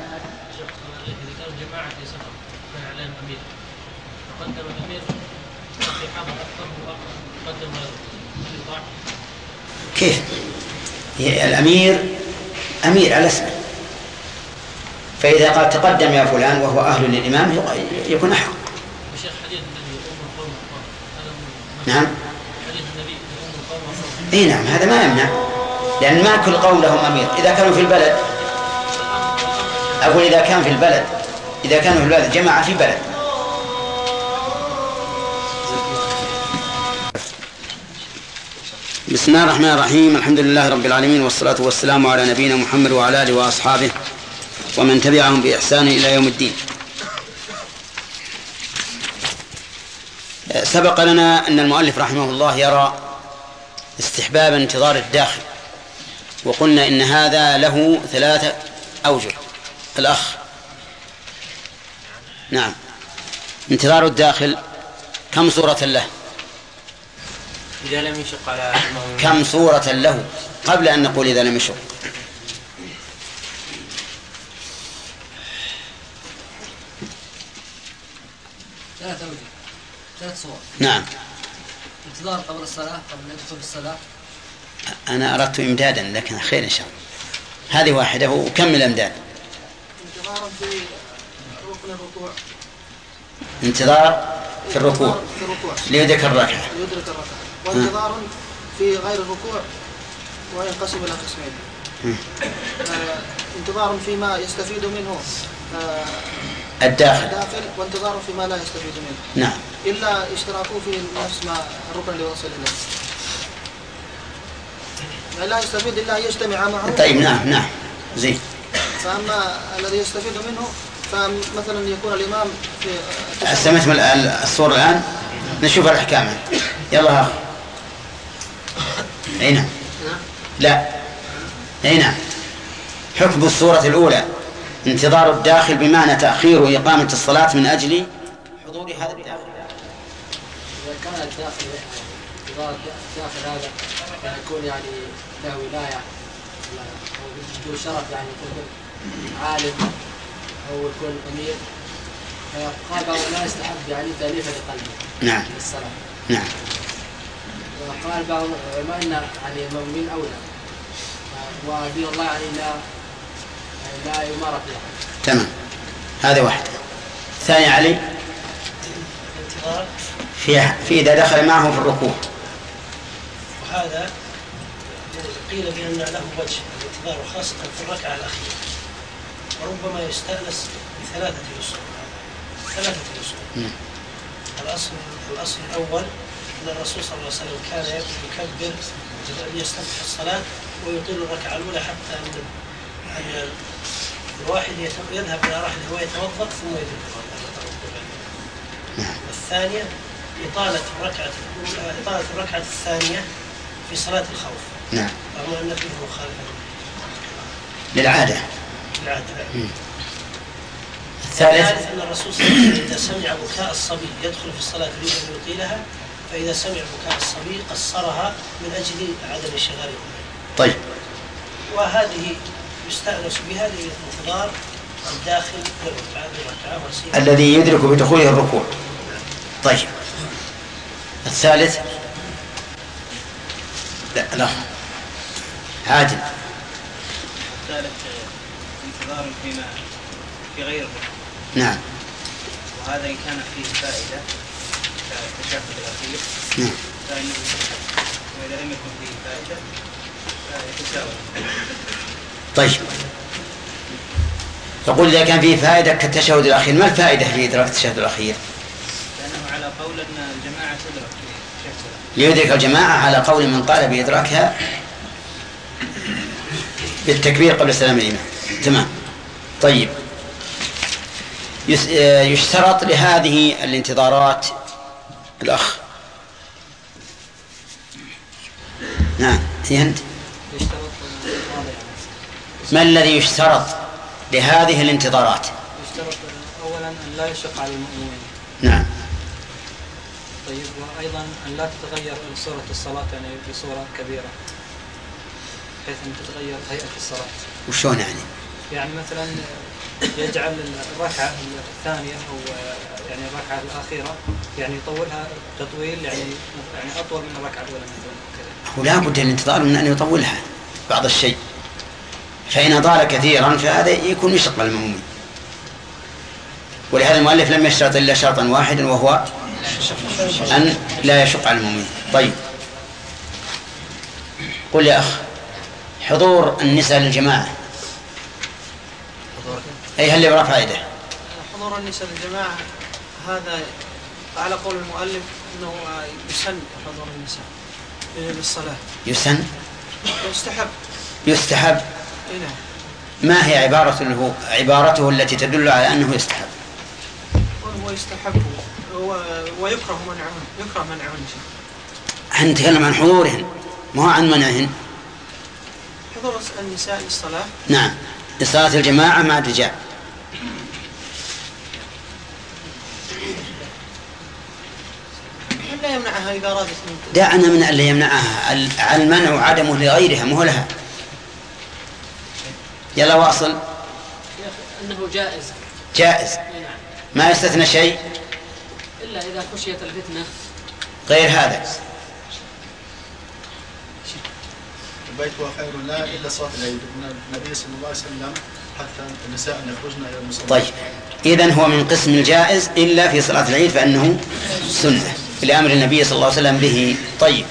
كيف؟ الأمير أمير على اسمه، فإذا قال تقدم يا فلان وهو أهل للإمام يكون أحق. نعم. إيه نعم، هذا ما يمنع، لأن ما كل قوم لهم أمير. إذا كانوا في البلد، أقول إذا كان في البلد إذا كانوا في البلد جماعة في بلد. بسم الله الرحمن الرحيم. الحمد لله رب العالمين، والصلاة والسلام على نبينا محمد وعلى آله وأصحابه ومن تبعهم بإحسان إلى يوم الدين. سبق لنا أن المؤلف رحمه الله يرى استحباب انتظار الداخل، وقلنا إن هذا له ثلاثة أوجه. الأخ. نعم. انتظار الداخل كم صورة له؟ إذا لم يشق على كم صورة له قبل أن نقول إذا لم يشق؟ ثلاثة أوجه، ثلاث صور. نعم. انتظار قبل الصلاة، قبل أن يدخل الصلاة. أنا أردت إمدادا لكن خير إن شاء الله. هذه واحدة وكمل إمداد. انتظار في ركن الركوع. انتظار في الركوع ليدرك الركعة. ليدرك الركعة. وانتظار في غير الركوع وينقسم إلى قسمين. آه انتظار فيما يستفيد منه آه الداخل. الداخل، وانتظار فيما لا يستفيد منه. نعم. إلا اشتراكه في نفس ما الركن اللي وصل إليه. لا يستفيد إلا أن يجتمع معه. طيب نعم نعم زين. فأما الذي يستفيد منه فمثلا يكون الإمام في استمعتم الصورة الآن، نشوف الأحكام. يلا أخ. أي نعم. لا. أي نعم. حكم الصورة الأولى انتظار الداخل بمعنى تأخير إقامة الصلاة من أجل حضور هذا الداخل. إذا كان الداخل انتظار الداخل هذا يكون يعني له ولاية أو ذو شرف، يعني يكون عالم أو يكون أمير، فقال لا يستحب يعني تأليفا لقلبه. نعم. للصلاة. نعم. وقال بعض العلماء إن يعني المؤمنين أولى، ودين الله يعني لا لا يمارى فيها. تمام. هذا واحد. ثاني علي. انتظار في في إذا دخل معه في الركوع. وهذا قيل بأن له وجه الانتظار، خاصة في الركعة الأخيرة، وربما يستأنس بثلاثة أصول. ثلاثة أصول. الأصل الأصل الأول أن الرسول صلى الله عليه وسلم كان يكبر يستفتح الصلاة ويطيل الركعة الأولى حتى أن أن الواحد يذهب إلى رحله ويتوضأ ثم يدرك الركعة. الثانية إطالة الركعة الأولى إطالة الركعة الثانية في صلاة الخوف. نعم. رغم أن فيه مخالفة للعادة. للعادة. الثالث أن الرسول صلى الله عليه وسلم إذا سمع بكاء الصبي يدخل في الصلاة يريد أن يطيلها، فإذا سمع بكاء الصبي قصرها من أجل عدم انشغاله. طيب. وهذه يستأنس بها لانتظار الداخل للركعة الذي يدرك بدخوله الركوع. طيب. الثالث. لا لا عادل. الثالث انتظار فيما في غير الركوع. نعم. وهذا إن كان فيه فائدة كالتشهد الأخير نعم. فإنه يستحب. وإذا لم يكن فيه فائدة يتساوى. طيب تقول إذا كان فيه فائدة كالتشهد الأخير، ما الفائدة في إدراك التشهد الأخير؟ لأنه على قول أن الجماعة تدرك ليدرك الجماعة على قول من قال بإدراكها بالتكبير قبل سلام الإمام. تمام. طيب يشترط لهذه الانتظارات الأخ. نعم هي أنت. ما الذي يشترط لهذه الانتظارات؟ يشترط أولا أن لا يشق على المؤمنين. نعم. طيب وأيضا أن لا تتغير صورة الصلاة يعني بصورة كبيرة بحيث أن تتغير هيئة الصلاة. وشون يعني؟ يعني مثلا يجعل الركعة الثانية أو يعني الركعة الأخيرة يعني يطولها تطويل يعني يعني أطول من الركعة الأولى مثلا. ولا بد الانتظار من أن يطولها بعض الشيء، فإن طال كثيرا فهذا يكون يشق على المأمومين. ولهذا المؤلف لم يشترط إلا شرطا واحدا وهو أن لا يشق على المؤمنين. طيب قل يا أخ، حضور النساء للجماعة أي هل يبرى فائدة؟ حضور النساء للجماعة هذا على قول المؤلف أنه يسن حضور النساء للصلاة. يسن؟ يستحب. يستحب. ما هي عبارته عبارته التي تدل على أنه يستحب؟ هو يستحب ويكره منعهن، يكره منعهن. احنا نتكلم عن حضورهن ما هو عن منعهن. حضور النساء للصلاة. نعم لصلاة الجماعة مع الرجال. لا يمنعها إذا أرادت. دعنا من اللي يمنعها، المنع وعدمه لغيرها مو لها. يلا واصل. أنه جائز. جائز. ما يستثنى شيء إلا إذا خشيت الفتنة. غير هذا. البيت هو خير لا إلا صلاة العيد. النبي صلى الله عليه وسلم حتى النساء أن يخرجن إلى المصلى. طيب إذن هو من قسم الجائز إلا في صلاة العيد فإنه سنة لأمر النبي صلى الله عليه وسلم به. طيب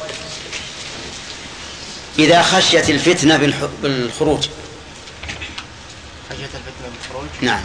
إذا خشيت الفتنة بالخروج. خشيت الفتنة بالخروج. نعم.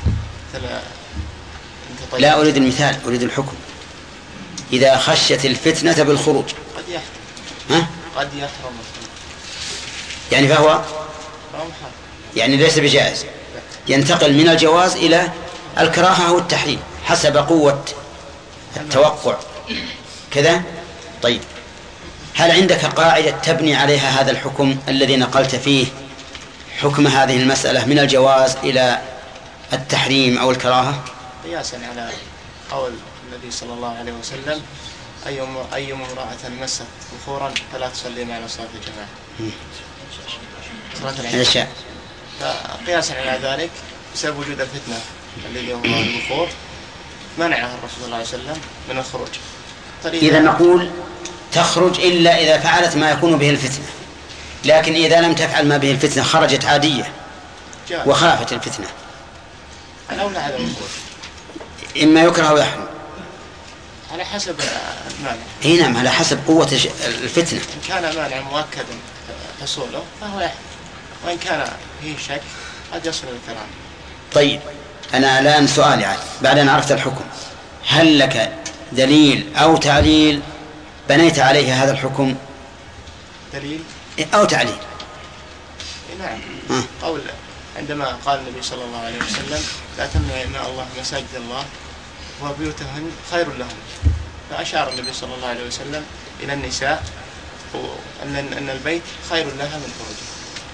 طيب. لا أريد المثال، أريد الحكم. إذا خشيت الفتنة بالخروج. قد يحرم. ها؟ قد يحرم. يعني فهو يعني ليس بجائز، ينتقل من الجواز إلى الكراهة أو التحريم حسب قوة التوقع كذا. طيب هل عندك قاعدة تبني عليها هذا الحكم الذي نقلت فيه حكم هذه المسألة من الجواز إلى التحريم أو الكراهة؟ قياسا على قول النبي صلى الله عليه وسلم أي امرأة مست بخورا فلا تصلي معنا صلاة الجماعة. صلاة العشاء. فقياسا على ذلك بسبب وجود الفتنة الذي هو البخور منعها الرسول صلى الله عليه وسلم من الخروج. إذا نقول تخرج إلا إذا فعلت ما يكون به الفتنة، لكن إذا لم تفعل ما به الفتنة خرجت عادية وخافت الفتنة الأولى عدم الخروج. إما يكره أو يحرم على حسب المانع. اي نعم على حسب قوة الفتنة. إن كان مانع مؤكدا حصوله فهو يحرم، وإن كان فيه شك قد يصل الكلام. طيب أنا الآن سؤالي عاد بعد أن عرفت الحكم، هل لك دليل أو تعليل بنيت عليه هذا الحكم؟ دليل أو تعليل؟ نعم. قول عندما قال النبي صلى الله عليه وسلم لا تمنعوا إماء الله مساجد الله وبيوتهن خير لهم، فأشار النبي صلى الله عليه وسلم إلى النساء أن أن البيت خير لها من خروجها.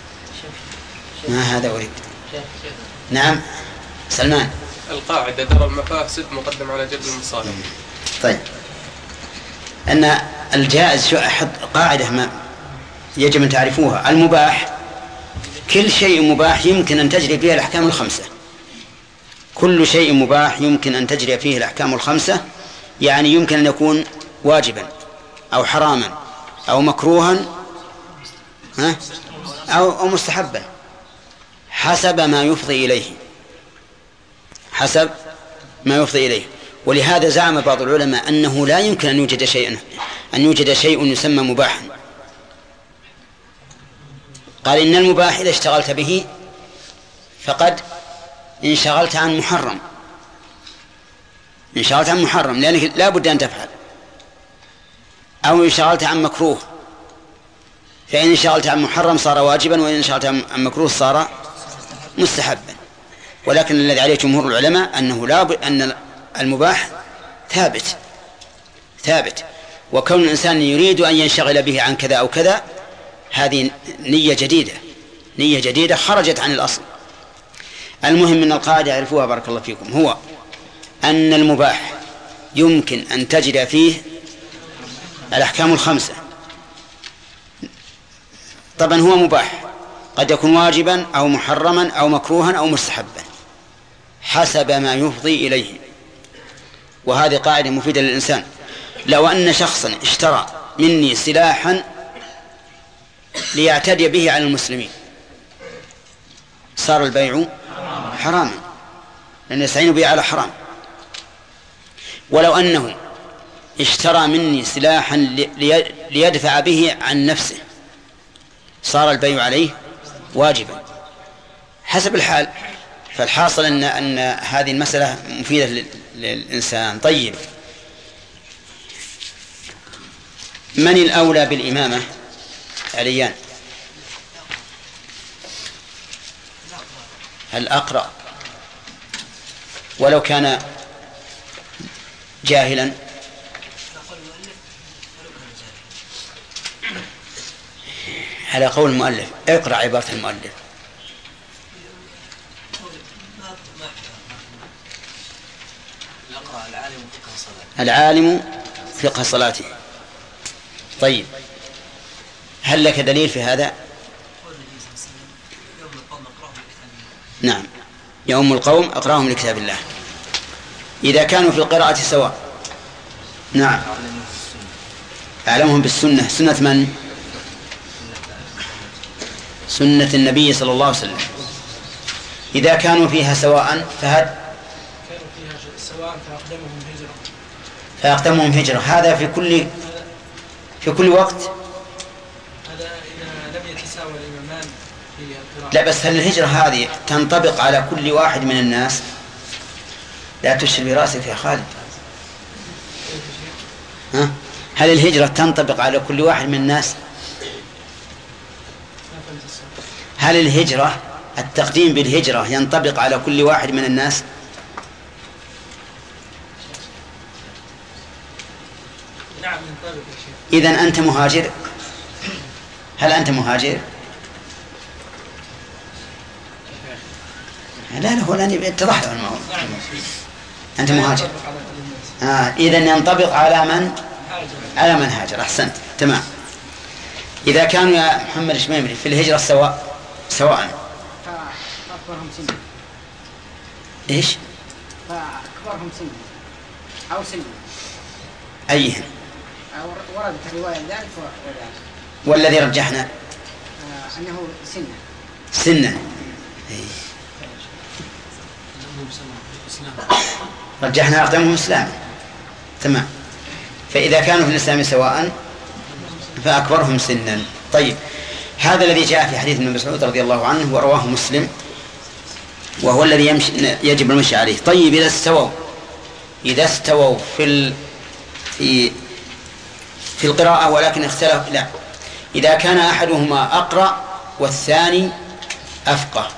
ما هذا أريد. نعم سلمان. القاعدة درء المفاسد مقدم على جلب المصالح. طيب أن الجائز شو أحد قاعدة ما يجب أن تعرفوها، المباح كل شيء مباح يمكن أن تجري فيه الأحكام الخمسة. كل شيء مباح يمكن أن تجري فيه الأحكام الخمسة، يعني يمكن أن يكون واجبا أو حراما أو مكروها ها أو, أو مستحبا حسب ما يفضي إليه، حسب ما يفضي إليه. ولهذا زعم بعض العلماء أنه لا يمكن أن يوجد شيء أن يوجد شيء يسمى مباحا. قال إن المباح إذا اشتغلت به فقد انشغلت عن محرم، انشغلت عن محرم لأنك لا بد أن تفعل، أو انشغلت عن مكروه، فإن انشغلت عن محرم صار واجبا، وإن انشغلت عن مكروه صار مستحبا. ولكن الذي عليه جمهور العلماء أنه لا ب... أن المباح ثابت ثابت وكون الإنسان يريد أن ينشغل به عن كذا أو كذا هذه نية جديدة، نية جديدة خرجت عن الأصل. المهم من القاعدة يعرفوها بارك الله فيكم، هو أن المباح يمكن أن تجد فيه الأحكام الخمسة. طبعا هو مباح، قد يكون واجبا أو محرما أو مكروها أو مستحبا حسب ما يفضي إليه. وهذه قاعدة مفيدة للإنسان. لو أن شخصا اشترى مني سلاحا ليعتدي به على المسلمين صار البيع حراما، لأن يستعين به على حرام. ولو أنه اشترى مني سلاحا ليدفع به عن نفسه صار البيع عليه واجبا حسب الحال. فالحاصل أن, أن هذه المسألة مفيدة للإنسان. طيب، من الأولى بالإمامة؟ عليان. الأقرأ ولو كان جاهلا. على قول المؤلف. اقرأ عبارة المؤلف. العالم فقه صلاته. طيب، هل لك دليل في هذا؟ نعم، يؤم القوم أقرأهم لكتاب الله إذا كانوا في القراءة سواء. نعم، أعلمهم بالسنة. سنة من؟ سنة النبي صلى الله عليه وسلم. إذا كانوا فيها سواء فهد كانوا فيها سواء فأقدمهم هجرة فأقدمهم هجرة. هذا في كل في كل وقت. هذا إذا لم يتساوى الإمامان في القراءة. لا، بس هل الهجرة هذه تنطبق على كل واحد من الناس؟ لا تشر براسك يا خالد. ها؟ هل الهجرة تنطبق على كل واحد من الناس؟ هل الهجرة التقديم بالهجرة ينطبق على كل واحد من الناس؟ نعم ينطبق يا شيخ. إذن أنت مهاجر؟ هل أنت مهاجر؟ لا لا، هو الآن اتضح له الموضوع. أنت مهاجر. آه إذن ينطبق على من؟ على من هاجر. أحسنت، تمام. إذا كانوا يا محمد الشميمري في الهجرة سواء سواء فأكبرهم سنا. إيش؟ فأكبرهم سنا أو سنا. أيهم؟ وردت الرواية ذلك وذلك. والذي رجحنا آه أنه سنة. سنة. رجحنا أقدمهم إسلاما. تمام. فإذا كانوا في الإسلام سواء فأكبرهم سنا. طيب، هذا الذي جاء في حديث ابن مسعود رضي الله عنه ورواه مسلم، وهو الذي يمشي يجب المشي عليه. طيب، إذا استووا إذا استووا في ال... في في القراءة ولكن اختلف، لا، إذا كان أحدهما أقرأ والثاني أفقه.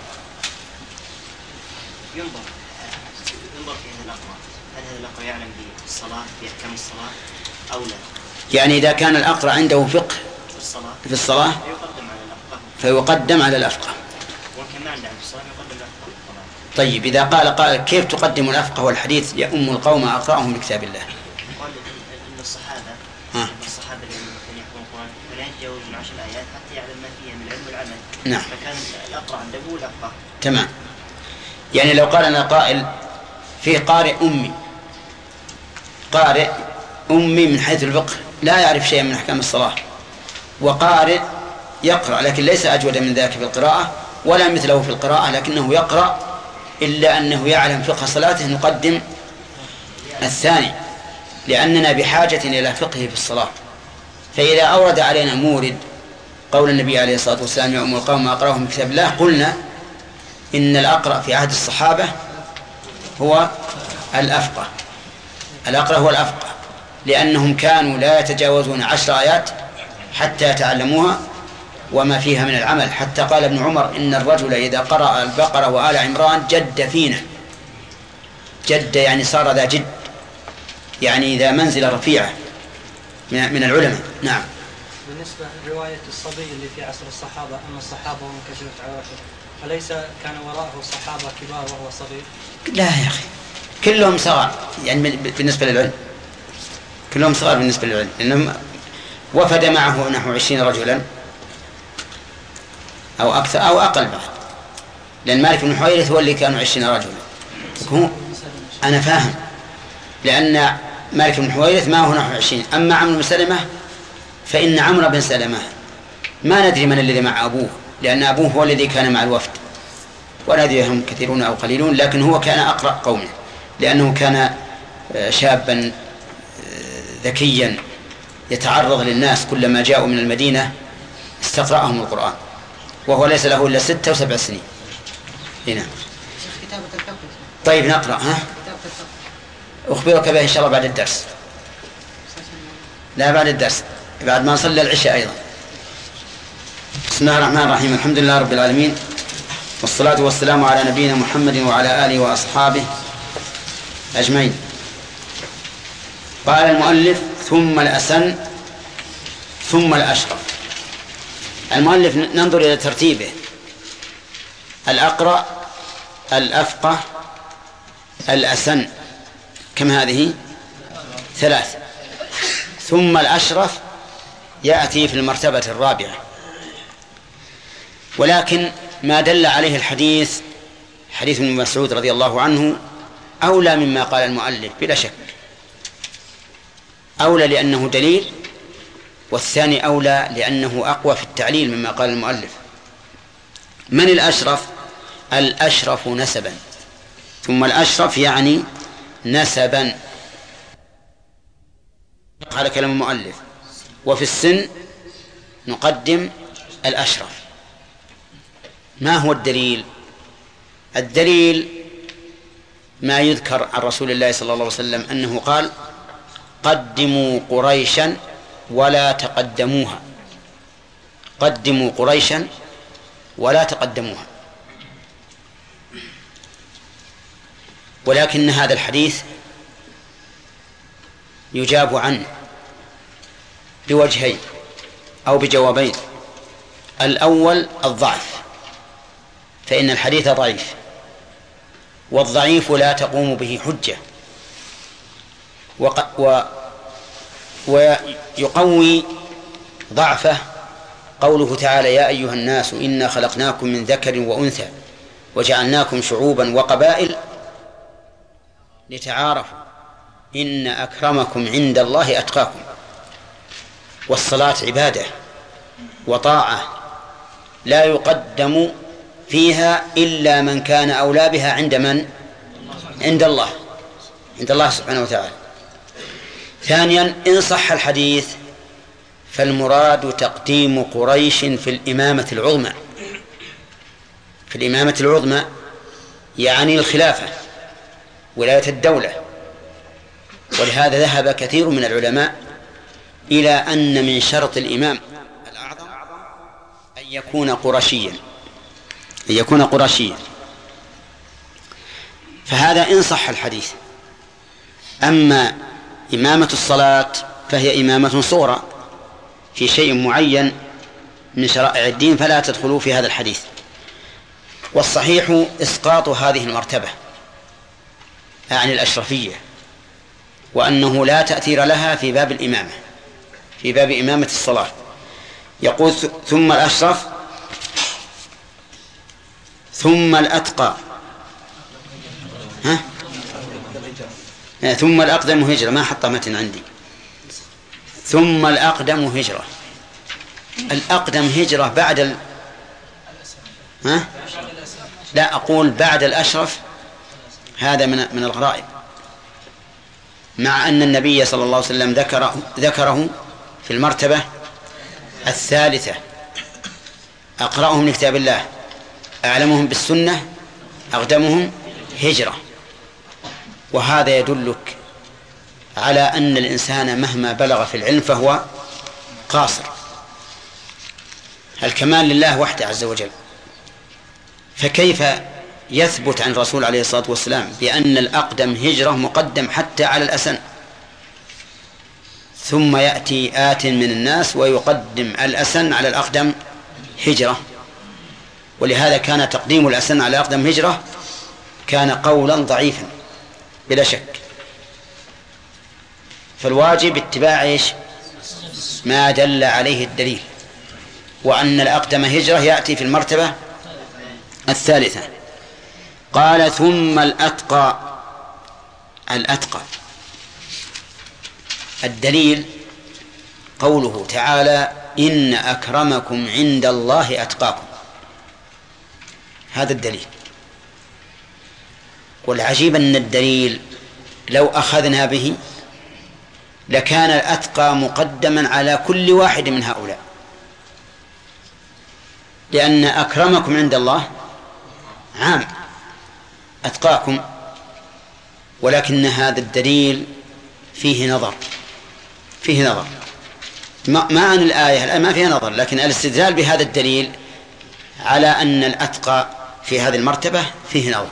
ينظر ينظر في هذا الأقرأ، هل هذا الأقرأ يعلم بالصلاة بأحكام الصلاة أو لا؟ يعني إذا كان الأقرأ عنده فقه في الصلاة في الصلاة فيقدم على الأفقه فيقدم على الأفقه. وكان ما عنده في الصلاة يقدم الأفقه. طيب، إذا قال قال كيف تقدم الأفقه والحديث يؤم القوم أقرأهم لكتاب الله؟ قال إن الصحابة ها. الصحابة الذين كانوا يحفظون القرآن فلا يتجاوز من عشر آيات حتى يعلم ما فيها من العلم والعمل. نعم. فكان الأقرأ عنده هو الأفقه. تمام. يعني لو قال أنا قائل فيه قارئ أمي قارئ أمي من حيث الفقه لا يعرف شيئا من أحكام الصلاة، وقارئ يقرأ لكن ليس أجود من ذاك في القراءة ولا مثله في القراءة لكنه يقرأ إلا أنه يعلم فقه صلاته، نقدم الثاني لأننا بحاجة إلى فقهه في الصلاة. فإذا أورد علينا مورد قول النبي عليه الصلاة والسلام يا أم القوم أقرأهم من كتاب الله قلنا إن الأقرأ في عهد الصحابة هو الأفقه الأقرأ هو الأفقه لأنهم كانوا لا يتجاوزون عشر آيات حتى يتعلموها وما فيها من العمل، حتى قال ابن عمر إن الرجل إذا قرأ البقرة وآل عمران جد فينا. جد يعني صار ذا جد، يعني ذا منزل رفيعة من العلماء. نعم. بالنسبة لرواية الصبي اللي في عصر الصحابة أما الصحابة ومنكشفة عورته، أليس كان وراءه الصحابة كبار وهو صغير؟ لا يا أخي، كلهم صغار يعني بالنسبة للعلم، كلهم صغار بالنسبة للعلم، لأنهم وفد معه نحو عشرين رجلا أو أكثر أو أقل بعد، لأن مالك بن حويرث هو اللي كانوا عشرين رجلا. هو أنا فاهم، لأن مالك بن حويرث ما هو نحو عشرين. أما عمرو بن سلمة فإن عمرو بن سلمة ما ندري من الذي مع أبوه، لأن أبوه هو الذي كان مع الوفد، ولا ندري هم كثيرون أو قليلون، لكن هو كان أقرأ قومه لأنه كان شابا ذكيا يتعرض للناس كلما جاءوا من المدينة استقرأهم القرآن، وهو ليس له إلا ستة وسبع سنين. هنا طيب نقرأ. ها أخبرك به إن شاء الله بعد الدرس. لا بعد الدرس، بعد ما نصلي العشاء أيضا. بسم الله الرحمن الرحيم. الحمد لله رب العالمين، والصلاة والسلام على نبينا محمد وعلى آله وأصحابه أجمعين. قال المؤلف ثم الأسن ثم الأشرف. المؤلف ننظر إلى ترتيبه: الأقرأ، الأفقه، الأسن، كم هذه؟ ثلاث. ثم الأشرف يأتي في المرتبة الرابعة، ولكن ما دل عليه الحديث حديث ابن مسعود رضي الله عنه أولى مما قال المؤلف بلا شك. أولى لأنه دليل، والثاني أولى لأنه أقوى في التعليل مما قال المؤلف. من الأشرف؟ الأشرف نسبا. ثم الأشرف يعني نسبا على كلام المؤلف. وفي السن نقدم الأشرف. ما هو الدليل؟ الدليل ما يذكر عن رسول الله صلى الله عليه وسلم أنه قال: قدموا قريشا ولا تقدموها. قدموا قريشا ولا تقدموها. ولكن هذا الحديث يجاب عنه بوجهين أو بجوابين. الأول الضعف، فإن الحديث ضعيف، والضعيف لا تقوم به حجة. و... ويقوي ضعفه قوله تعالى: يا أيها الناس إنا خلقناكم من ذكر وأنثى وجعلناكم شعوبا وقبائل لتعارفوا إن أكرمكم عند الله أتقاكم. والصلاة عبادة وطاعة لا يقدم فيها إلا من كان أولى بها عند من؟ عند الله، عند الله سبحانه وتعالى. ثانيا، إن صح الحديث فالمراد تقديم قريش في الإمامة العظمى. في الإمامة العظمى يعني الخلافة، ولاية الدولة. ولهذا ذهب كثير من العلماء إلى أن من شرط الإمام الأعظم أن يكون قرشيا، أن يكون قرشيا. فهذا إن صح الحديث. أما إمامة الصلاة فهي إمامة صغرى في شيء معين من شرائع الدين، فلا تدخلوا في هذا الحديث. والصحيح إسقاط هذه المرتبة عن الأشرفية، وأنه لا تأثير لها في باب الإمامة، في باب إمامة الصلاة. يقول: ثم الأشرف ثم الأتقى. ها؟ ثم الأقدم هجرة، ما حط متن عندي. ثم الأقدم هجرة. الأقدم هجرة بعد ال... ها؟ لا، أقول بعد الأشرف. هذا من من الغرائب، مع أن النبي صلى الله عليه وسلم ذكره ذكره في المرتبة الثالثة، أقرأهم لكتاب الله، أعلمهم بالسنة، أقدمهم هجرة. وهذا يدلك على أن الإنسان مهما بلغ في العلم فهو قاصر. الكمال لله وحده عز وجل، فكيف يثبت عن الرسول عليه الصلاة والسلام بأن الأقدم هجرة مقدم حتى على الأسن، ثم يأتي آت من الناس ويقدم الأسن على الأقدم هجرة؟ ولهذا كان تقديم الأسن على الأقدم هجرة كان قولا ضعيفا بلا شك. فالواجب اتباع إيش؟ ما دل عليه الدليل، وأن الأقدم هجرة يأتي في المرتبة الثالثة. قال ثم الأتقى. الأتقى الدليل قوله تعالى إن أكرمكم عند الله أتقاكم، هذا الدليل. والعجيب أن الدليل لو أخذنا به لكان الأتقى مقدما على كل واحد من هؤلاء، لأن أكرمكم عند الله عام، أتقاكم. ولكن هذا الدليل فيه نظر، فيه نظر ما عن الآية الآية ما فيها نظر، لكن الاستدلال بهذا الدليل على أن الأتقى في هذه المرتبة فيه نظر.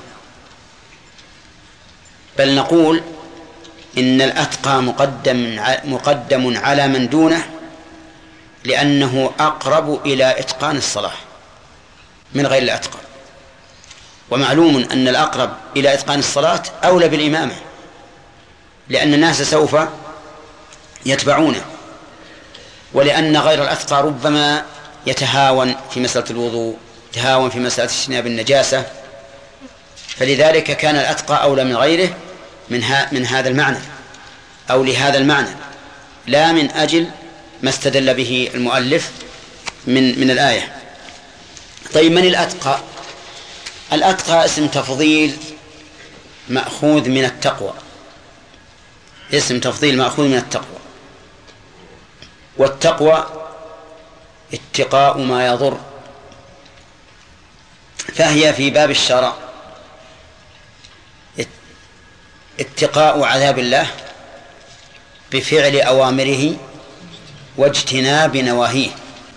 بل نقول إن الأتقى مقدم مقدم على من دونه، لأنه أقرب إلى إتقان الصلاة من غير الأتقى. ومعلوم أن الأقرب إلى إتقان الصلاة أولى بالإمامة، لأن الناس سوف يتبعونه، ولأن غير الأتقى ربما يتهاون في مسألة الوضوء، يتهاون في مسألة اجتناب النجاسة. فلذلك كان الأتقى أولى من غيره من, ها من هذا المعنى أو لهذا المعنى، لا من أجل ما استدل به المؤلف من, من الآية. طيب من الأتقى؟ الأتقى اسم تفضيل مأخوذ من التقوى، اسم تفضيل مأخوذ من التقوى. والتقوى اتقاء ما يضر، فهي في باب الشرع اتقاء عذاب الله بفعل أوامره واجتناب نواهيه.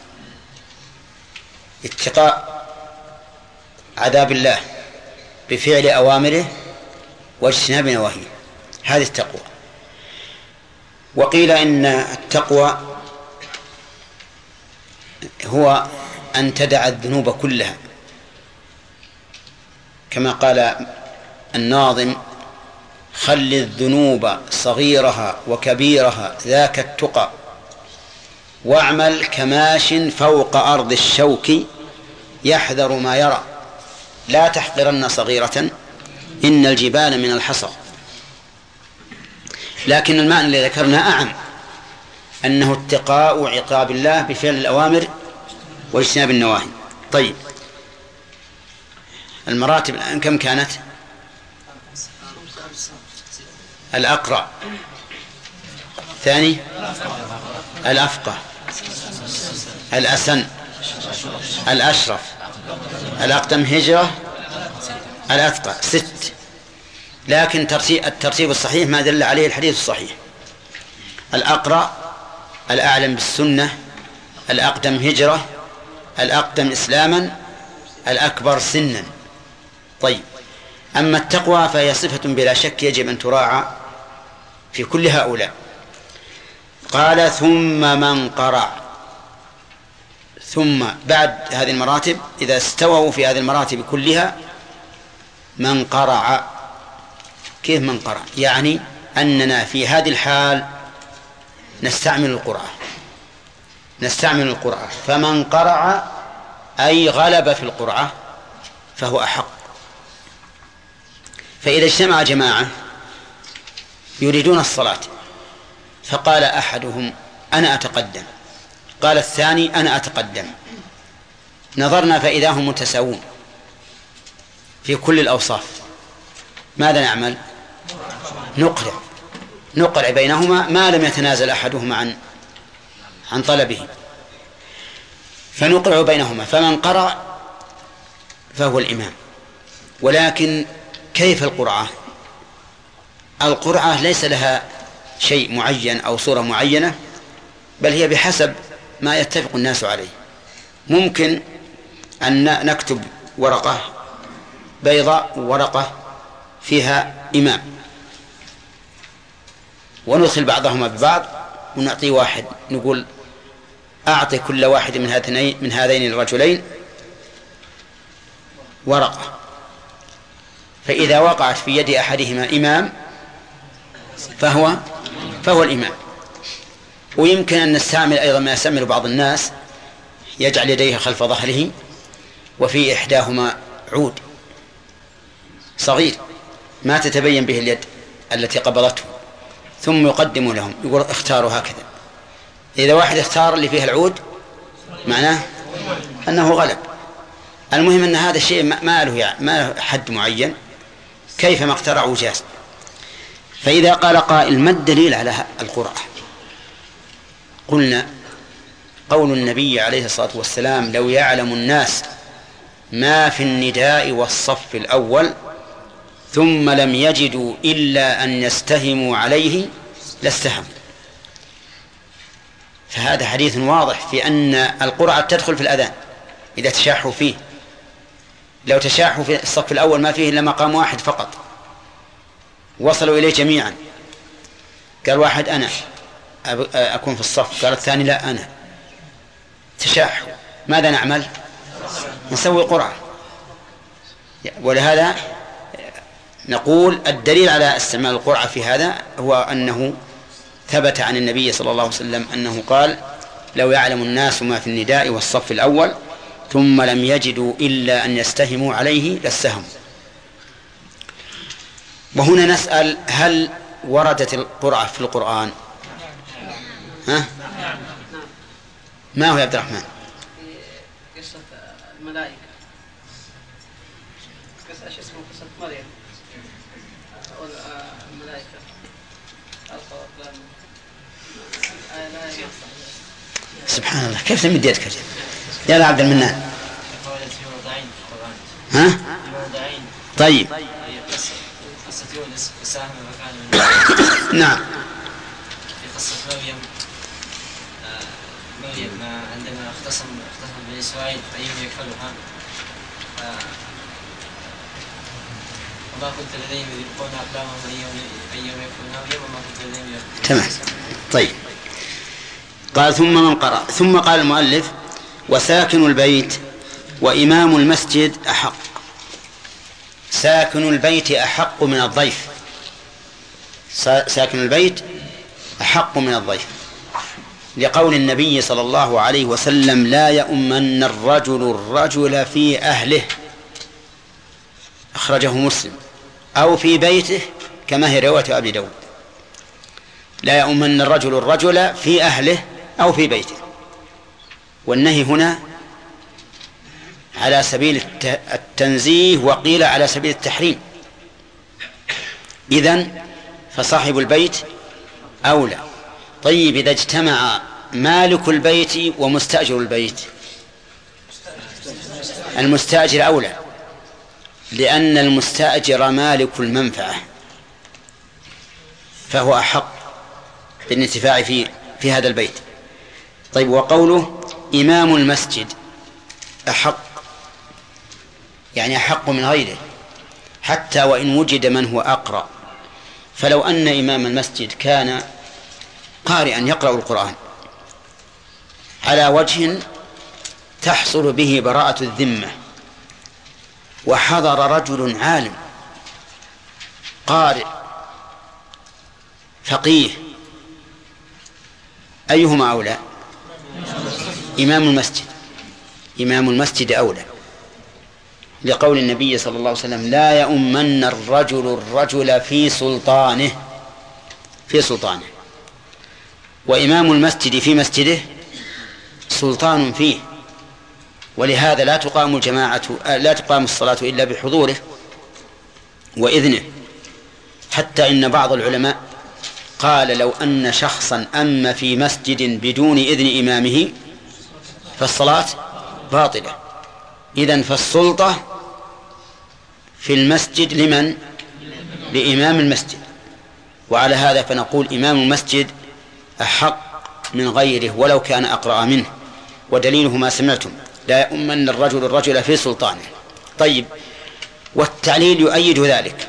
اتقاء عذاب الله بفعل أوامره واجتناب نواهيه، هذه التقوى. وقيل إن التقوى هو أن تدع الذنوب كلها، كما قال الناظم خل الذنوب صغيرها وكبيرها ذاك التقى، واعمل كماش فوق أرض الشوك يحذر ما يرى، لا تحقرن صغيرة إن الجبال من الحصى. لكن المعنى الذي ذكرنا أعم، أنه اتقاء عقاب الله بفعل الأوامر واجتناب النواهي. طيب المراتب الآن كم كانت؟ الأقرأ، ثاني الأفقه، الأسن، الأشرف، الأقدم هجرة، الأتقى، ست. لكن الترتيب الصحيح ما دل عليه الحديث الصحيح: الأقرأ الأعلم بالسنة، الأقدم هجرة، الأقدم إسلاما، الأكبر سنا. طيب أما التقوى فهي صفة بلا شك يجب أن تراعى في كل هؤلاء. قال ثم من قرع، ثم بعد هذه المراتب إذا استووا في هذه المراتب كلها من قرع. كيف من قرع؟ يعني أننا في هذه الحال نستعمل القرعة، نستعمل القرعة فمن قرع أي غلب في القرعة فهو أحق. فإذا اجتمع جماعة يريدون الصلاة فقال أحدهم أنا أتقدم، قال الثاني أنا أتقدم، نظرنا فإذا هم متساوون في كل الأوصاف، ماذا نعمل؟ نقرع، نقرع بينهما ما لم يتنازل أحدهما عن عن طلبه، فنقرع بينهما، فمن قرأ فهو الإمام. ولكن كيف القرعة؟ القرعة ليس لها شيء معين أو صورة معينة، بل هي بحسب ما يتفق الناس عليه. ممكن أن نكتب ورقة بيضاء ورقة فيها إمام، وندخل بعضهما ببعض ونعطي واحد، نقول أعطي كل واحد من هذين من هذين الرجلين ورقة، فإذا وقعت في يد أحدهما إمام فهو فهو الإمام. ويمكن أن نستعمل أيضا ما يستعمل بعض الناس، يجعل يديه خلف ظهره وفي إحداهما عود صغير ما تتبين به اليد التي قبضته، ثم يقدم لهم يقول اختاروا هكذا. إذا واحد اختار اللي فيها العود معناه أنه غلب. المهم أن هذا الشيء ما له يعني ما له حد معين، كيفما اخترعوا جاز. فإذا قال قائل ما الدليل على القرعة؟ قلنا قول النبي عليه الصلاة والسلام لو يعلم الناس ما في النداء والصف الأول ثم لم يجدوا إلا أن يستهموا عليه لاستهموا. فهذا حديث واضح في أن القرعة تدخل في الأذان إذا تشاحوا فيه. لو تشاحوا في الصف الأول ما فيه إلا مقام واحد فقط، وصلوا إليه جميعا، قال واحد أنا أكون في الصف، قال الثاني لا أنا، تشاحوا، ماذا نعمل؟ نسوي قرعة. ولهذا نقول الدليل على استعمال القرعة في هذا هو أنه ثبت عن النبي صلى الله عليه وسلم أنه قال لو يعلم الناس ما في النداء والصف الأول ثم لم يجدوا إلا أن يستهموا عليه لاستهموا. وهنا نسأل هل وردت القرعة في القرآن؟ ها؟ ما هو يا عبد الرحمن؟ قصة الملائكة، قصة ايش اسمه قصة مريم الملائكة. سبحان الله كيف تمد يدك يا عبد المنان؟ ها؟ طيب نعم. في قصة مريم، مريم عندما اختصم اختصم بني إسرائيل أيهم يكفلها، وما كنت لديهم يلقون أقلامهم أيهم يكفلها مريم وما كنت لديهم يكفلون. تمام. طيب قال ثم من قرأ، ثم قال المؤلف وساكن البيت وإمام المسجد أحق. ساكن البيت أحق من الضيف، ساكن البيت أحق من الضيف، لقول النبي صلى الله عليه وسلم لا يؤمن الرجل الرجل في أهله، أخرجه مسلم، أو في بيته كما هي رواية أبي داود. لا يؤمن الرجل الرجل في أهله أو في بيته، والنهي هنا على سبيل التنزيه وقيل على سبيل التحريم. إذن فصاحب البيت أولى. طيب إذا اجتمع مالك البيت ومستأجر البيت، المستأجر أولى، لأن المستأجر مالك المنفعة فهو أحق بالانتفاع في في هذا البيت. طيب وقوله إمام المسجد أحق، يعني أحق من غيره حتى وإن وجد من هو أقرأ. فلو أن إمام المسجد كان قارئا يقرأ القرآن على وجه تحصل به براءة الذمة، وحضر رجل عالم قارئ فقيه، أيهما أولى؟ إمام المسجد. إمام المسجد أولى، لقول النبي صلى الله عليه وسلم لا يؤمن الرجل الرجل في سلطانه في سلطانه وإمام المسجد في مسجده سلطان فيه، ولهذا لا تقام الجماعة لا تقام الصلاة إلا بحضوره وإذنه. حتى إن بعض العلماء قال لو أن شخصا أم في مسجد بدون إذن إمامه فالصلاة باطلة. إذن فالسلطة في المسجد لمن؟ لإمام المسجد. وعلى هذا فنقول إمام المسجد أحق من غيره ولو كان أقرأ منه، ودليله ما سمعتم: لا يؤمن الرجل الرجل في سلطانه. طيب، والتعليل يؤيد ذلك،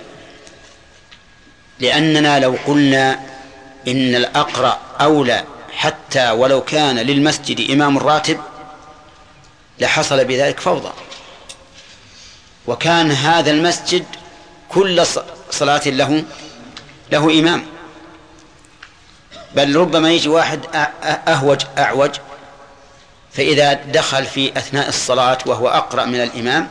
لأننا لو قلنا إن الأقرأ أولى حتى ولو كان للمسجد إمام راتب لحصل بذلك فوضى، وكان هذا المسجد كل صلاة له له إمام، بل ربما يجي واحد أهوج أعوج، فإذا دخل في أثناء الصلاة وهو أقرأ من الإمام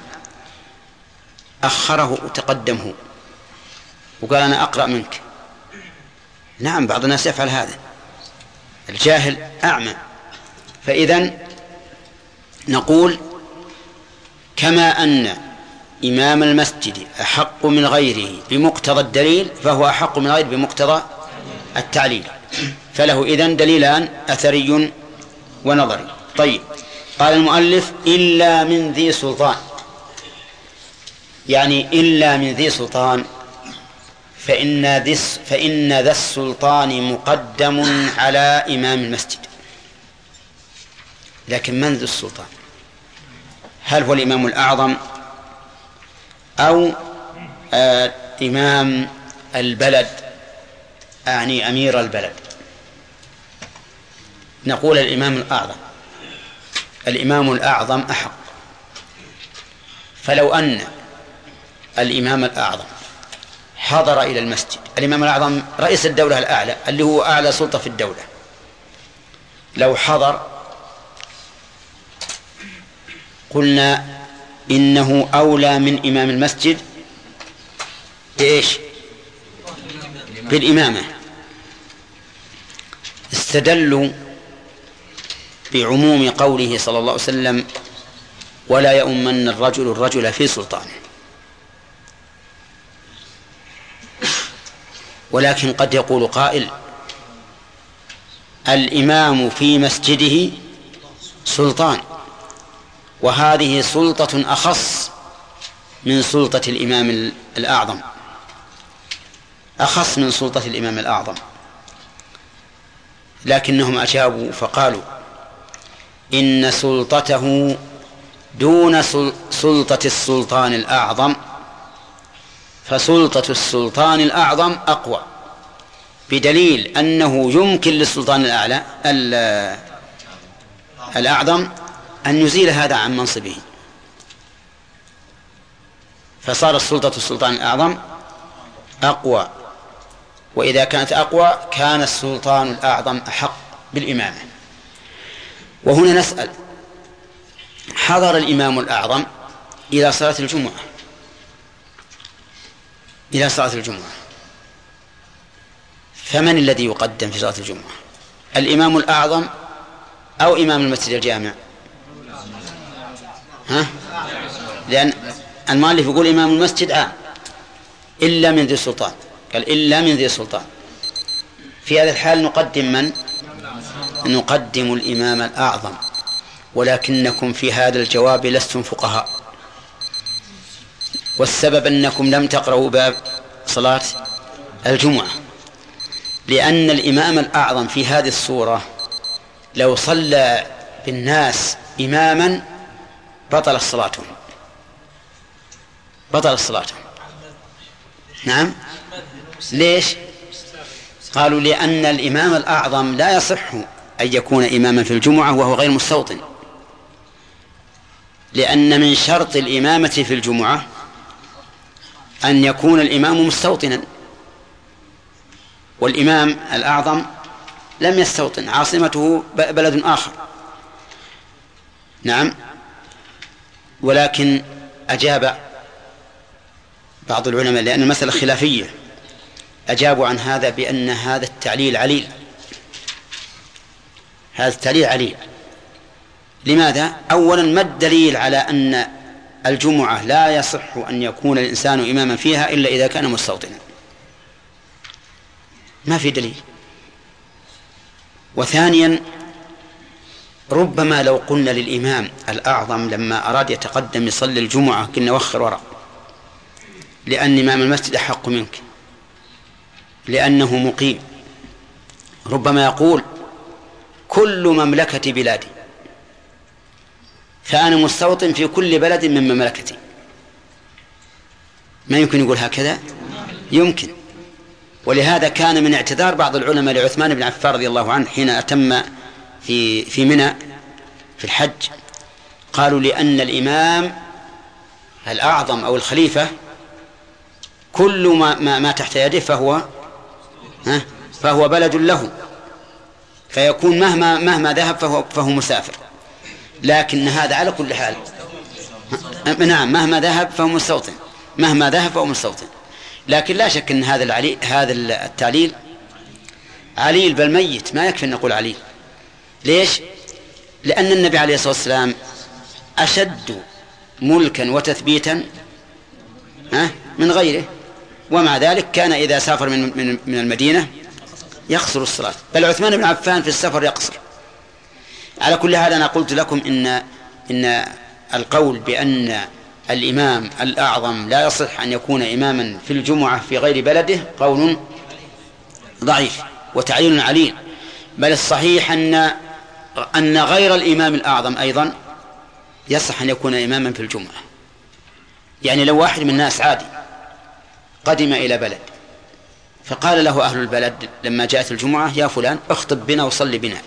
أخره وتقدمه وقال أنا أقرأ منك. نعم، بعض الناس يفعل هذا، الجاهل أعمى. فإذن نقول كما أن إمام المسجد أحق من غيره بمقتضى الدليل فهو أحق من غيره بمقتضى التعليل، فله إذن دليلان: أثري ونظري. طيب، قال المؤلف: إلا من ذي سلطان، يعني إلا من ذي سلطان، فإن ذي فإن ذا السلطان مقدم على إمام المسجد. لكن من ذو السلطان؟ هل هو الإمام الأعظم أو آه إمام البلد، أعني أمير البلد؟ نقول الإمام الأعظم. الإمام الأعظم أحق. فلو أن الإمام الأعظم حضر إلى المسجد، الإمام الأعظم رئيس الدولة الأعلى اللي هو أعلى سلطة في الدولة، لو حضر قلنا إنه أولى من إمام المسجد بإيش؟ بالإمامة. استدلوا بعموم قوله صلى الله عليه وسلم: ولا يؤمن الرجل الرجل في سلطانه. ولكن قد يقول قائل: الإمام في مسجده سلطان، وهذه سلطة أخص من سلطة الإمام الأعظم، أخص من سلطة الإمام الأعظم. لكنهم أجابوا فقالوا: إن سلطته دون سلطة السلطان الأعظم، فسلطة السلطان الأعظم أقوى، بدليل أنه يمكن للسلطان الأعلى الأعظم أن يزيل هذا عن منصبه، فصار السلطة السلطان الأعظم أقوى، وإذا كانت أقوى كان السلطان الأعظم أحق بالإمامة. وهنا نسأل: حضر الإمام الأعظم إلى صلاة الجمعة إلى صلاة الجمعة فمن الذي يقدم في صلاة الجمعة؟ الإمام الأعظم أو إمام المسجد الجامع؟ ها؟ لأن المؤلف يقول إمام المسجد عام إلا من ذي السلطان، قال إلا من ذي السلطان. في هذا الحال نقدم من؟ نقدم الإمام الأعظم. ولكنكم في هذا الجواب لستم فقهاء، والسبب أنكم لم تقرأوا باب صلاة الجمعة، لأن الإمام الأعظم في هذه الصورة لو صلى بالناس إماما بطل صلاتهم بطل صلاتهم نعم. ليش؟ قالوا: لأن الإمام الأعظم لا يصح أن يكون إماما في الجمعة وهو غير مستوطن، لأن من شرط الإمامة في الجمعة أن يكون الإمام مستوطنا، والإمام الأعظم لم يستوطن، عاصمته بلد آخر. نعم. ولكن أجاب بعض العلماء، لأن المسألة خلافية، أجابوا عن هذا بأن هذا التعليل عليل، هذا التعليل عليل. لماذا؟ أولا، ما الدليل على أن الجمعة لا يصح أن يكون الإنسان إماما فيها إلا إذا كان مستوطنا؟ ما في دليل. وثانيا ربما لو قلنا للإمام الأعظم لما أراد يتقدم يصلي الجمعة قلنا وخر وراء، لأن إمام المسجد أحق منك لأنه مقيم. ربما يقول كل مملكة بلادي فأنا مستوطن في كل بلد من مملكتي. ما يمكن يقول هكذا؟ يمكن. ولهذا كان من اعتذار بعض العلماء لعثمان بن عفان رضي الله عنه حين أتم في في منى في الحج، قالوا لأن الإمام الأعظم أو الخليفة كل ما, ما, ما تحت يده فهو ها فهو بلد له، فيكون مهما مهما ذهب فهو, فهو مسافر. لكن هذا على كل حال نعم مهما ذهب فهو مستوطن، مهما ذهب فهو مستوطن. لكن لا شك أن هذا العلي هذا التعليل عليل بل ميت، ما يكفي أن نقول عليل. ليش؟ لأن النبي عليه الصلاة والسلام أشد ملكا وتثبيتا من غيره، ومع ذلك كان إذا سافر من من من المدينة يقصر الصلاة، بل عثمان بن عفان في السفر يقصر. على كل حال أنا قلت لكم إن إن القول بأن الإمام الأعظم لا يصح أن يكون إماما في الجمعة في غير بلده قول ضعيف وتعليل عليل، بل الصحيح أن أن غير الإمام الأعظم أيضا يصح أن يكون إماما في الجمعة. يعني لو واحد من الناس عادي قدم إلى بلد فقال له أهل البلد لما جاءت الجمعة يا فلان اخطب بنا وصلي بنا،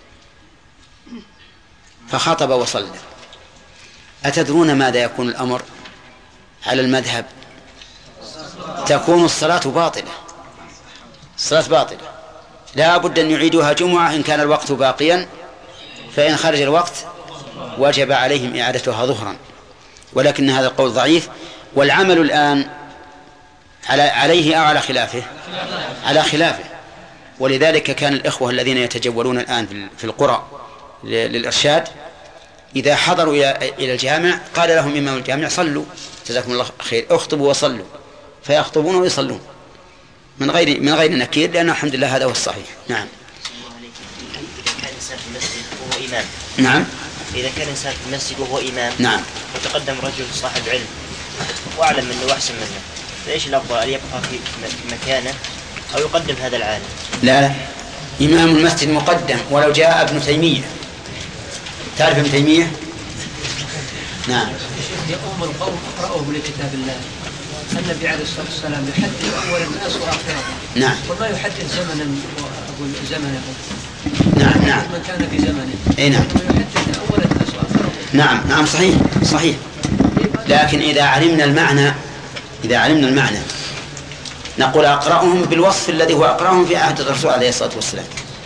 فخطب وصلى، أتدرون ماذا يكون الأمر على المذهب؟ تكون الصلاة باطلة، الصلاة باطلة، لا بد أن يعيدوها جمعة إن كان الوقت باقيا، فإن خرج الوقت وجب عليهم إعادتها ظهرا. ولكن هذا القول ضعيف، والعمل الآن على عليه أو على خلافه؟ على خلافه. ولذلك كان الإخوة الذين يتجولون الآن في القرى للإرشاد إذا حضروا إلى الجامع قال لهم إمام الجامع صلوا جزاكم الله خير، اخطبوا وصلوا، فيخطبون ويصلون من غير من غير نكير، لأن الحمد لله هذا هو الصحيح. نعم. إذا كان إنسان في المسجد وهو إمام. نعم. إذا كان إنسان في المسجد وهو إمام. نعم. وتقدم رجل صاحب علم وأعلم منه وأحسن منه، فإيش الأفضل، أن يبقى في مكانه أو يقدم هذا العالم؟ لا لا، إمام المسجد مقدم ولو جاء ابن تيمية. تعرف ابن تيمية؟ نعم. يؤم القوم أقرأهم لكتاب الله. النبي عليه الصلاة والسلام يحدث أول الناس وآخرهم. نعم. وما يحدث زمنا وأقول زمنه. نعم نعم. من كان في زمنه. أي نعم. يحدث أول الناس وآخرهم. نعم نعم صحيح صحيح. لكن إذا علمنا المعنى إذا علمنا المعنى نقول أقرأهم بالوصف الذي هو أقرأهم في عهد الرسول عليه الصلاة والسلام.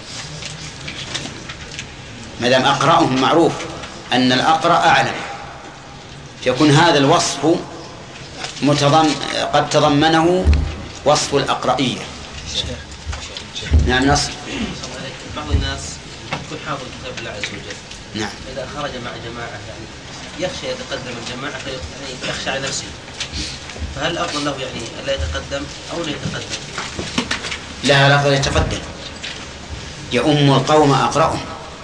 ما دام أقرأهم معروف أن الأقرأ أعلم، فيكون هذا الوصف متضمن قد تضمنه وصف الأقرئية. نعم نصر. بعض الناس يكون حافظ كتاب الله عز وجل. نعم. إذا خرج مع جماعة يعني يخشى يتقدم الجماعة فيخشى على نفسه، فهل الأفضل له يعني ألا يتقدم أو لا يتقدم؟ لا، الأفضل يتقدم، يؤم القوم أقرأهم.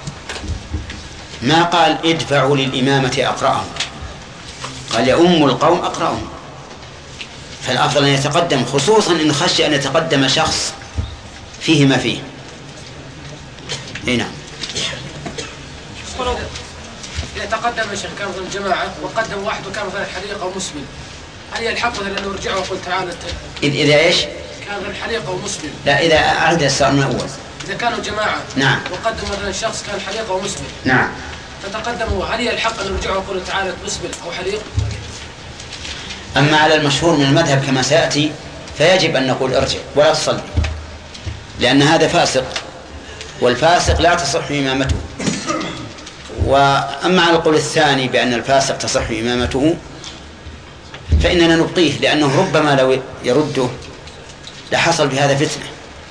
ما قال ادفعوا للإمامة أقرأهم، قال يؤم القوم أقرأهم. فالأفضل أن يتقدم، خصوصا إن خشي أن يتقدم شخص فيه ما فيه. اي نعم. يتقدم الشيخ كان مثلا جماعة وقدم واحد وكان مثلا حريق أو مسلم، هل يلحق مثلا أنه يرجع ويقول تعالى؟ إذا إيش؟ كان مثلا حريق أو مسلم. لا، إذا أعد السؤال من أول. إذا كانوا جماعة. نعم. وقدم مثلا شخص كان حريق أو مسلم. نعم. فتقدموا، هل يلحق أن يرجع ويقول تعالى مسلم أو حريق؟ أما على المشهور من المذهب كما سيأتي فيجب أن نقول ارجع ولا تصلي، لأن هذا فاسق، والفاسق لا تصح إمامته. وأما على القول الثاني بأن الفاسق تصح إمامته فإننا نبقيه، لأنه ربما لو يرده لحصل بهذا فتنة،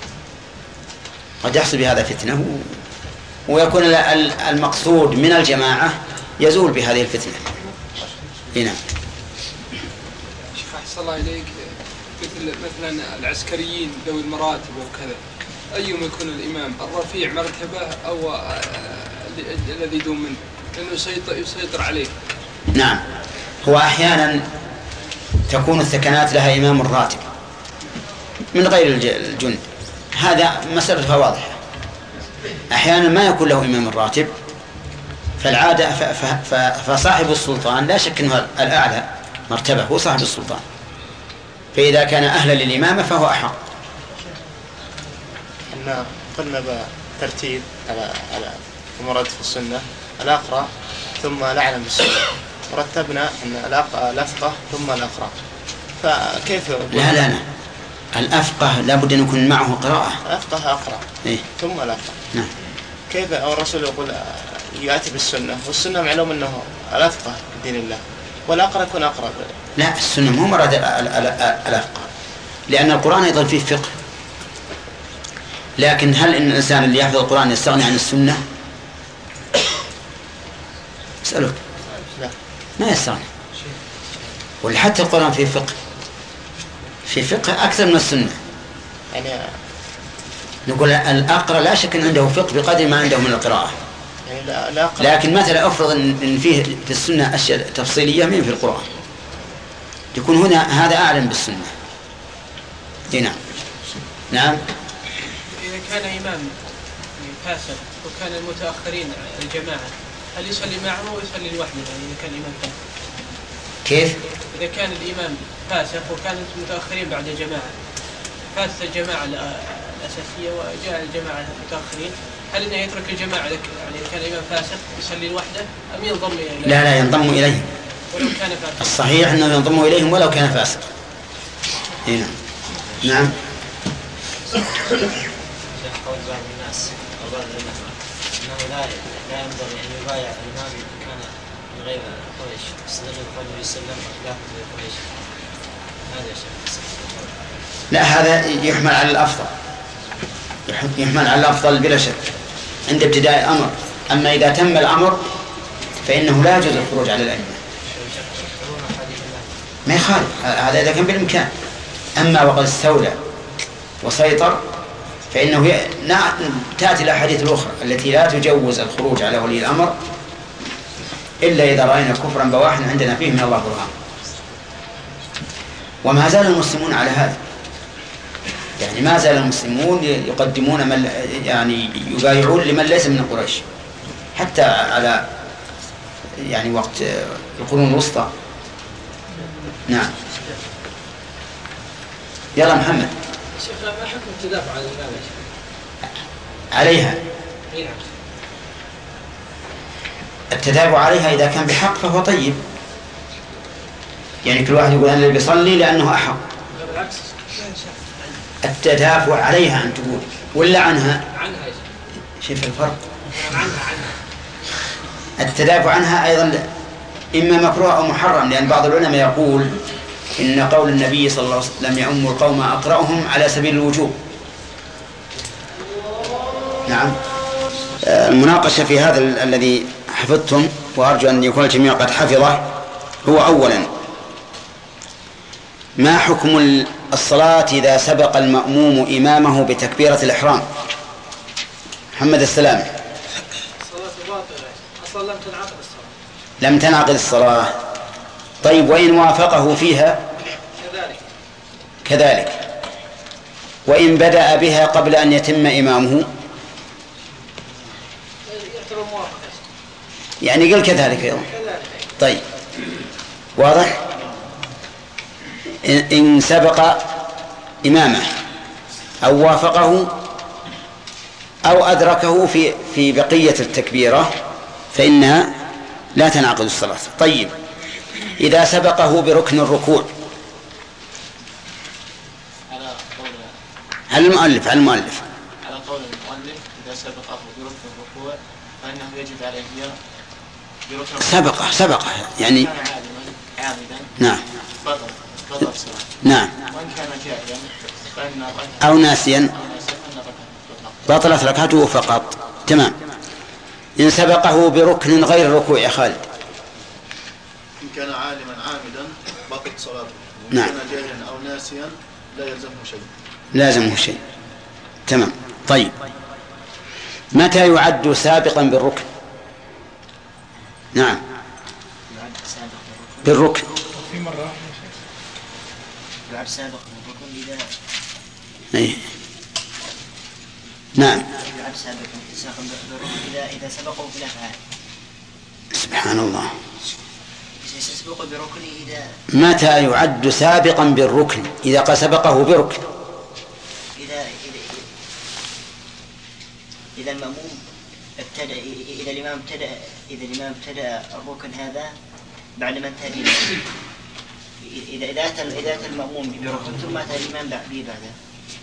قد يحصل بهذا فتنة ويكون المقصود من الجماعة يزول بهذه الفتنة. هنا شيخ أحسن الله إليك، مثل مثلا العسكريين ذوي المراتب وكذا، أيما يكون الإمام الرفيع مرتبة أو الذي دون منه، لأنه يسيطر, يسيطر عليه؟ نعم، هو أحيانا تكون الثكنات لها إمام راتب من غير الجند، هذا مسألة واضحة. أحيانا ما يكون له إمام راتب، فالعادة فصاحب السلطان لا شك أنه الأعلى مرتبة هو صاحب السلطان، فإذا كان أهلا للإمامة فهو أحق. إن قلنا بترتيب على على مراد في السنة الأقرأ ثم الأعلم بالسنة، ورتبنا أن الأفقه ثم الأقرأ، فكيف؟ لا لا لا، الأفقه لابد أن يكون معه قراءة. الأفقه أقرأ إيه؟ ثم الأفقه. نعم. كيف الرسول يقول يأتي بالسنة، والسنة معلوم أنه الأفقه بدين الله، والأقرأ يكون أقرأ. لا، السنة مو مراد الأفقه، لأن القرآن أيضا فيه فقه. لكن هل إن الإنسان اللي يحفظ القرآن يستغني عن السنة؟ أسألك. لا، ما يستغني. ولحتى القرآن فيه فقه، في فقه أكثر من السنة. يعني نقول الأقرأ لا شك أن عنده فقه بقدر ما عنده من القراءة. يعني لا لا لكن مثلا أفرض أن فيه في السنة أشياء تفصيلية من في القرآن، يكون هنا هذا أعلم بالسنة. نعم. نعم. إذا كان إمام فاسد وكان المتأخرين الجماعة، هل يصلي معهم أو يصلي لوحده يعني إذا كان إمام فاسد؟ كيف؟ إذا كان الإمام فاسق وكان المتأخرين بعد جماعة، فاسد الجماعة الأساسية وجاء الجماعة المتأخرين، هل إنه يترك الجماعة يعني إذا كان الإمام فاسق يصلي لوحده أم ينضم إليه؟ لا لا، ينضم إليهم ولو كان فاسق. الصحيح أنه ينضم إليهم ولو كان فاسق. هنا. نعم. قول بعض الناس أو بعض العلماء أنه لا لا ينبغي أن يبايع الإمام إذا كان من غير قريش، استدل بقول النبي صلى الله عليه وسلم خلافه لقريش. هذا يا شيخ. لا، هذا يحمل على الأفضل، يحمل على الأفضل بلا شك عند ابتداء الأمر. أما إذا تم الأمر فإنه لا يجوز الخروج على الأئمة، ما يخالف هذا إذا كان بالإمكان. أما وقد استولى وسيطر فإنه تأتي الأحاديث الأخرى التي لا تجوز الخروج على ولي الأمر إلا إذا رأينا كفرا بواحا عندنا فيه من الله برهان. وما زال المسلمون على هذا، يعني ما زال المسلمون يقدمون من يعني يبايعون لمن ليس من قريش، حتى على يعني وقت القرون الوسطى. نعم. يلا محمد. شيخنا ما حكم التدافع على الإمام؟ عليها. التدافع عليها إذا كان بحق فهو طيب، يعني كل واحد يقول أنا اللي بيصلي لأنه أحق. بالعكس التدافع عليها أن تقول ولا عنها؟ عنها. شوف الفرق. عنها عنها. التدافع عنها أيضا إما مكروه أو محرم، لأن بعض العلماء يقول إن قول النبي صلى الله عليه وسلم يعم القوم أقرأهم على سبيل الوجوب. نعم. المناقشة في هذا الذي حفظتم، وأرجو أن يكون الجميع قد حفظه، هو أولا ما حكم الصلاة إذا سبق المأموم إمامه بتكبيرة الإحرام؟ محمد السلام. الصلاة باطلة، أصلا لم تنعقد الصلاة. لم تنعقد الصلاة. طيب، وإن وافقه فيها؟ كذلك. كذلك. وإن بدأ بها قبل أن يتم إمامه؟ يعتبر موافقة. يعني قل كذلك أيضا. طيب، واضح. إن سبق إمامه أو وافقه أو أدركه في في بقية التكبيرة فإنها لا تنعقد الصلاة. طيب، إذا سبقه بركن الركوع؟ على المؤلف على المؤلف على قول المؤلف إذا سبقه بركن الركوع فإنه يجب عليه بركن سبقه سبقه يعني كان عالما عامدا. نعم. بطل بطل صلاة. نعم. وإن كان جاهلا فإن أو ناسيا بطلت ركعته فقط. تمام. إن سبقه بركن غير الركوع يا خالد؟ إن كان عالما عامدا بطلت صلاته. نعم. إن كان جاهلا أو ناسيا لا يلزمه شيء. لا يلزمه شيء. تمام. طيب، متى يعد سابقا بالركن؟ نعم، بالركن. في مرة يعد سابقا بالركن إذا أيه. نعم، يعد سابقا بالركن إذا إذا سبقوا في الأفعال. سبحان الله. سبق بركن إذا متى يعد سابقا بالركن؟ إذا قد سبقه بركن. إذا إذا إذا المأموم ابتدأ إذا الإمام ابتدأ إذا الإمام ابتدأ الركن هذا بعد ما انتهى به. إذا إذا أتى إذا أتى المأموم بركن ثم أتى الإمام به بعده.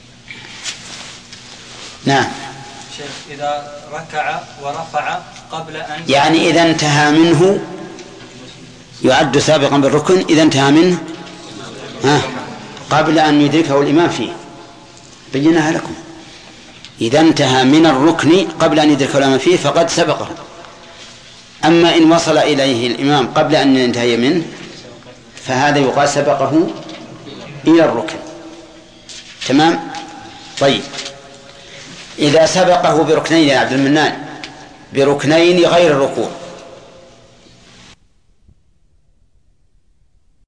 نعم. شيخ، إذا ركع ورفع قبل أن يعني إذا انتهى منه يعد سابقا بالركن إذا انتهى منه ها قبل أن يدركه الإمام فيه. بيناها لكم. إذا انتهى من الركن قبل أن يدركه الإمام فيه فقد سبقه. أما إن وصل إليه الإمام قبل أن ينتهي منه فهذا يقال سبقه إلى الركن. تمام. طيب، إذا سبقه بركنين يا عبد المنان، بركنين غير الركوع،